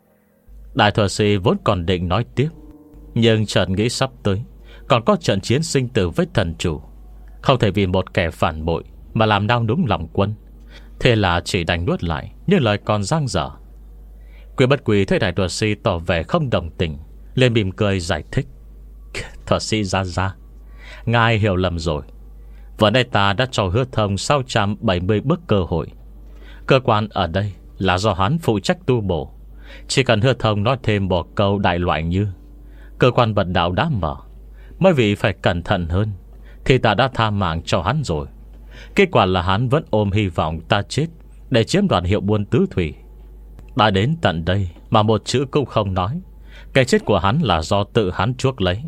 Đại thuật sĩ vốn còn định nói tiếp, nhưng chợt nghĩ sắp tới còn có trận chiến sinh tử với thần chủ, không thể vì một kẻ phản bội mà làm nao núng lòng quân. Thế là chỉ đành nuốt lại như lời còn dang dở. Quy Bất Quy thấy đại thuật sĩ tỏ vẻ không đồng tình, lên mỉm cười giải thích: thuật sĩ ra ra, ngài hiểu lầm rồi. Vừa nay ta đã cho Hứa Thông sáu trăm bảy mươi bước cơ hội. Cơ quan ở đây là do hắn phụ trách tu bổ. Chỉ cần Hứa Thông nói thêm một câu đại loại như cơ quan vận đạo đã mở, mấy vị phải cẩn thận hơn, thì ta đã tha mạng cho hắn rồi. Kết quả là hắn vẫn ôm hy vọng ta chết để chiếm đoạt hiệu buôn tứ thủy. Đã đến tận đây mà một chữ cũng không nói. Cái chết của hắn là do tự hắn chuốc lấy.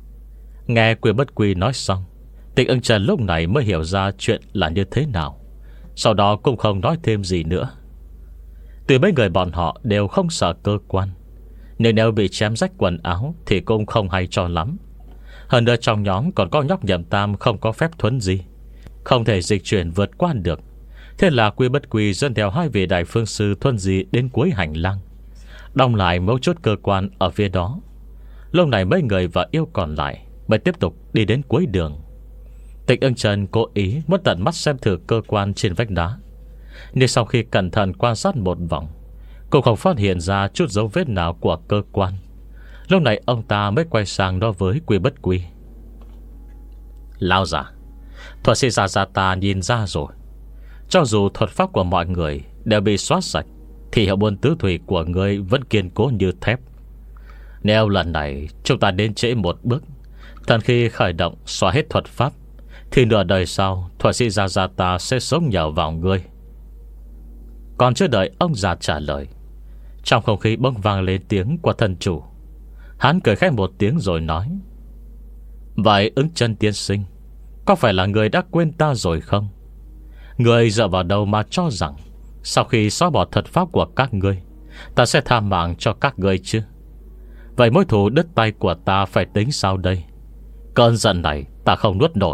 Nghe Quy Bất Quy nói xong, Tịch Ưng Chân lúc này mới hiểu ra chuyện là như thế nào. Sau đó cũng không nói thêm gì nữa. Tuy mấy người bọn họ đều không sợ cơ quan, nhưng nếu bị chém rách quần áo thì cũng không hay cho lắm. Hơn nữa trong nhóm còn có nhóc Nhậm Tam không có phép thuấn gì, không thể dịch chuyển vượt qua được. Thế là Quy Bất Quy dẫn theo hai vị đại phương sư thuần gì đến cuối hành lang, đóng lại mấu chốt cơ quan ở phía đó. Lúc này mấy người và yêu còn lại mới tiếp tục đi đến cuối đường. Tịch Ưng Chân cố ý muốn tận mắt xem thử cơ quan trên vách đá, nhưng sau khi cẩn thận quan sát một vòng, cũng không phát hiện ra chút dấu vết nào của cơ quan. Lúc này ông ta mới quay sang nói với Quy Bất Quy: lão già, thuật sĩ già già ta nhìn ra rồi. Cho dù thuật pháp của mọi người đều bị xóa sạch, thì hiệu buôn tứ thủy của người vẫn kiên cố như thép. Nếu lần này chúng ta đến trễ một bước, thần khi khởi động xóa hết thuật pháp, thì nửa đời sau thuật sĩ già già ta sẽ sống nhờ vào ngươi. Còn chưa đợi ông già trả lời, trong không khí bỗng vang lên tiếng của thần chủ. Hắn cười khẽ một tiếng rồi nói: vậy Ứng Chân tiên sinh, có phải là người đã quên ta rồi không? Người dựa vào đâu mà cho rằng sau khi xóa bỏ thuật pháp của các ngươi, ta sẽ tha mạng cho các ngươi chứ? Vậy mối thù đứt tay của ta phải tính sao đây? Cơn giận này ta không nuốt nổi.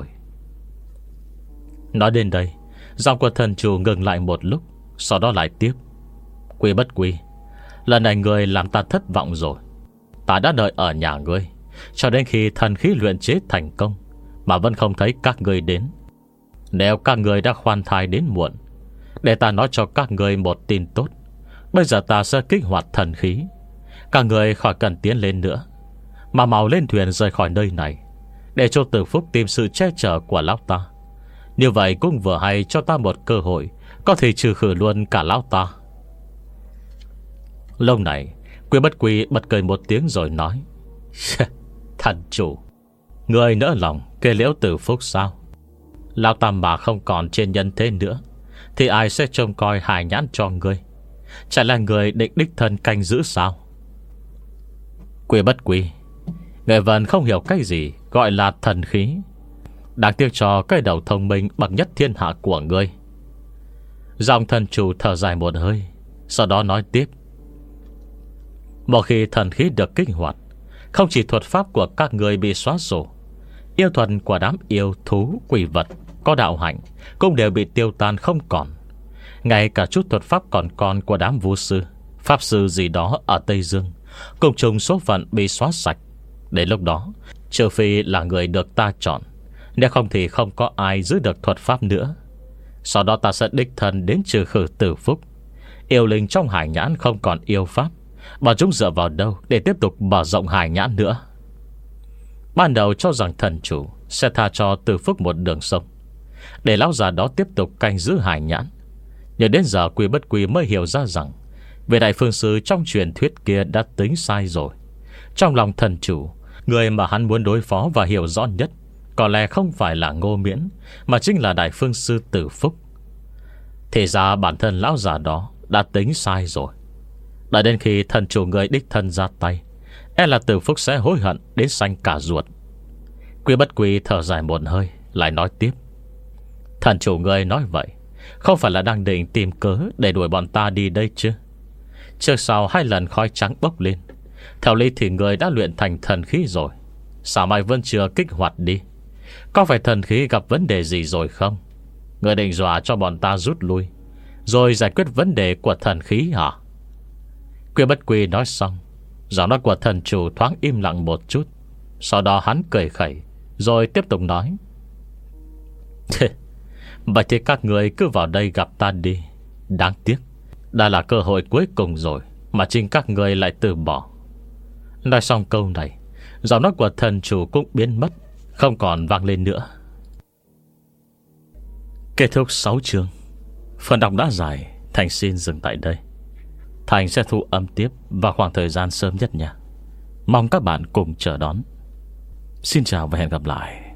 Nói đến đây, giọng của thần chủ ngừng lại một lúc, sau đó lại tiếp: Quy Bất Quy, lần này người làm ta thất vọng rồi. Ta đã đợi ở nhà ngươi cho đến khi thần khí luyện chế thành công mà vẫn không thấy các ngươi đến. Nếu các ngươi đã khoan thai đến muộn, để ta nói cho các ngươi một tin tốt. Bây giờ ta sẽ kích hoạt thần khí. Các ngươi khỏi cần tiến lên nữa, mà mau lên thuyền rời khỏi nơi này, để cho Tử Phúc tìm sự che chở của lão ta. Như vậy cũng vừa hay cho ta một cơ hội có thể trừ khử luôn cả lão ta. Lúc này Quy Bất Quy bật cười một tiếng rồi nói: Thần chủ, người nỡ lòng kê liễu Tử Phúc sao? Lão ta mà không còn trên nhân thế nữa thì ai sẽ trông coi hài nhãn cho ngươi? Chả là người định đích thân canh giữ sao? Quy Bất Quy, người vẫn không hiểu cái gì gọi là thần khí. Đáng tiếc cho cái đầu thông minh bậc nhất thiên hạ của ngươi. Dòng thần chủ thở dài một hơi, sau đó nói tiếp: Một khi thần khí được kích hoạt, không chỉ thuật pháp của các người bị xóa sổ, yêu thuật của đám yêu thú quỷ vật có đạo hạnh cũng đều bị tiêu tan không còn. Ngay cả chút thuật pháp còn còn của đám vũ sư, pháp sư gì đó ở Tây Dương cùng chung số phận bị xóa sạch. Đến lúc đó, trừ phi là người được ta chọn, nếu không thì không có ai giữ được thuật pháp nữa. Sau đó ta sẽ đích thân đến trừ khử Tử Phúc. Yêu linh trong hải nhãn không còn yêu pháp, bảo chúng dựa vào đâu để tiếp tục mở rộng hải nhãn nữa? Ban đầu cho rằng thần chủ sẽ tha cho Tử Phúc một đường sông, để lão già đó tiếp tục canh giữ hải nhãn. Nhưng đến giờ Quy Bất Quy mới hiểu ra rằng vị đại phương sư trong truyền thuyết kia đã tính sai rồi. Trong lòng thần chủ, người mà hắn muốn đối phó và hiểu rõ nhất có lẽ không phải là Ngô Miễn, mà chính là đại phương sư Tử Phúc. Thì ra bản thân lão già đó đã tính sai rồi. Đợi đến khi thần chủ người đích thân ra tay, e là Tử Phúc sẽ hối hận đến xanh cả ruột. Quy Bất Quy thở dài một hơi, lại nói tiếp: Thần chủ người nói vậy không phải là đang định tìm cớ để đuổi bọn ta đi đây chứ? Trước sau hai lần khói trắng bốc lên, theo lý thì người đã luyện thành thần khí rồi, sao mày vẫn chưa kích hoạt đi? Có phải thần khí gặp vấn đề gì rồi không? Người định dọa cho bọn ta rút lui rồi giải quyết vấn đề của thần khí hả? Quy Bất Quy nói xong, giọng nói của thần chủ thoáng im lặng một chút. Sau đó hắn cười khẩy rồi tiếp tục nói: Vậy thì các người cứ vào đây gặp ta đi. Đáng tiếc, đã là cơ hội cuối cùng rồi mà chính các người lại từ bỏ. Nói xong câu này, giọng nói của thần chủ cũng biến mất, không còn vang lên nữa. Kết thúc sáu chương. Phần đọc đã dài, Thành xin dừng tại đây. Thành sẽ thu âm tiếp vào khoảng thời gian sớm nhất nha. Mong các bạn cùng chờ đón. Xin chào và hẹn gặp lại.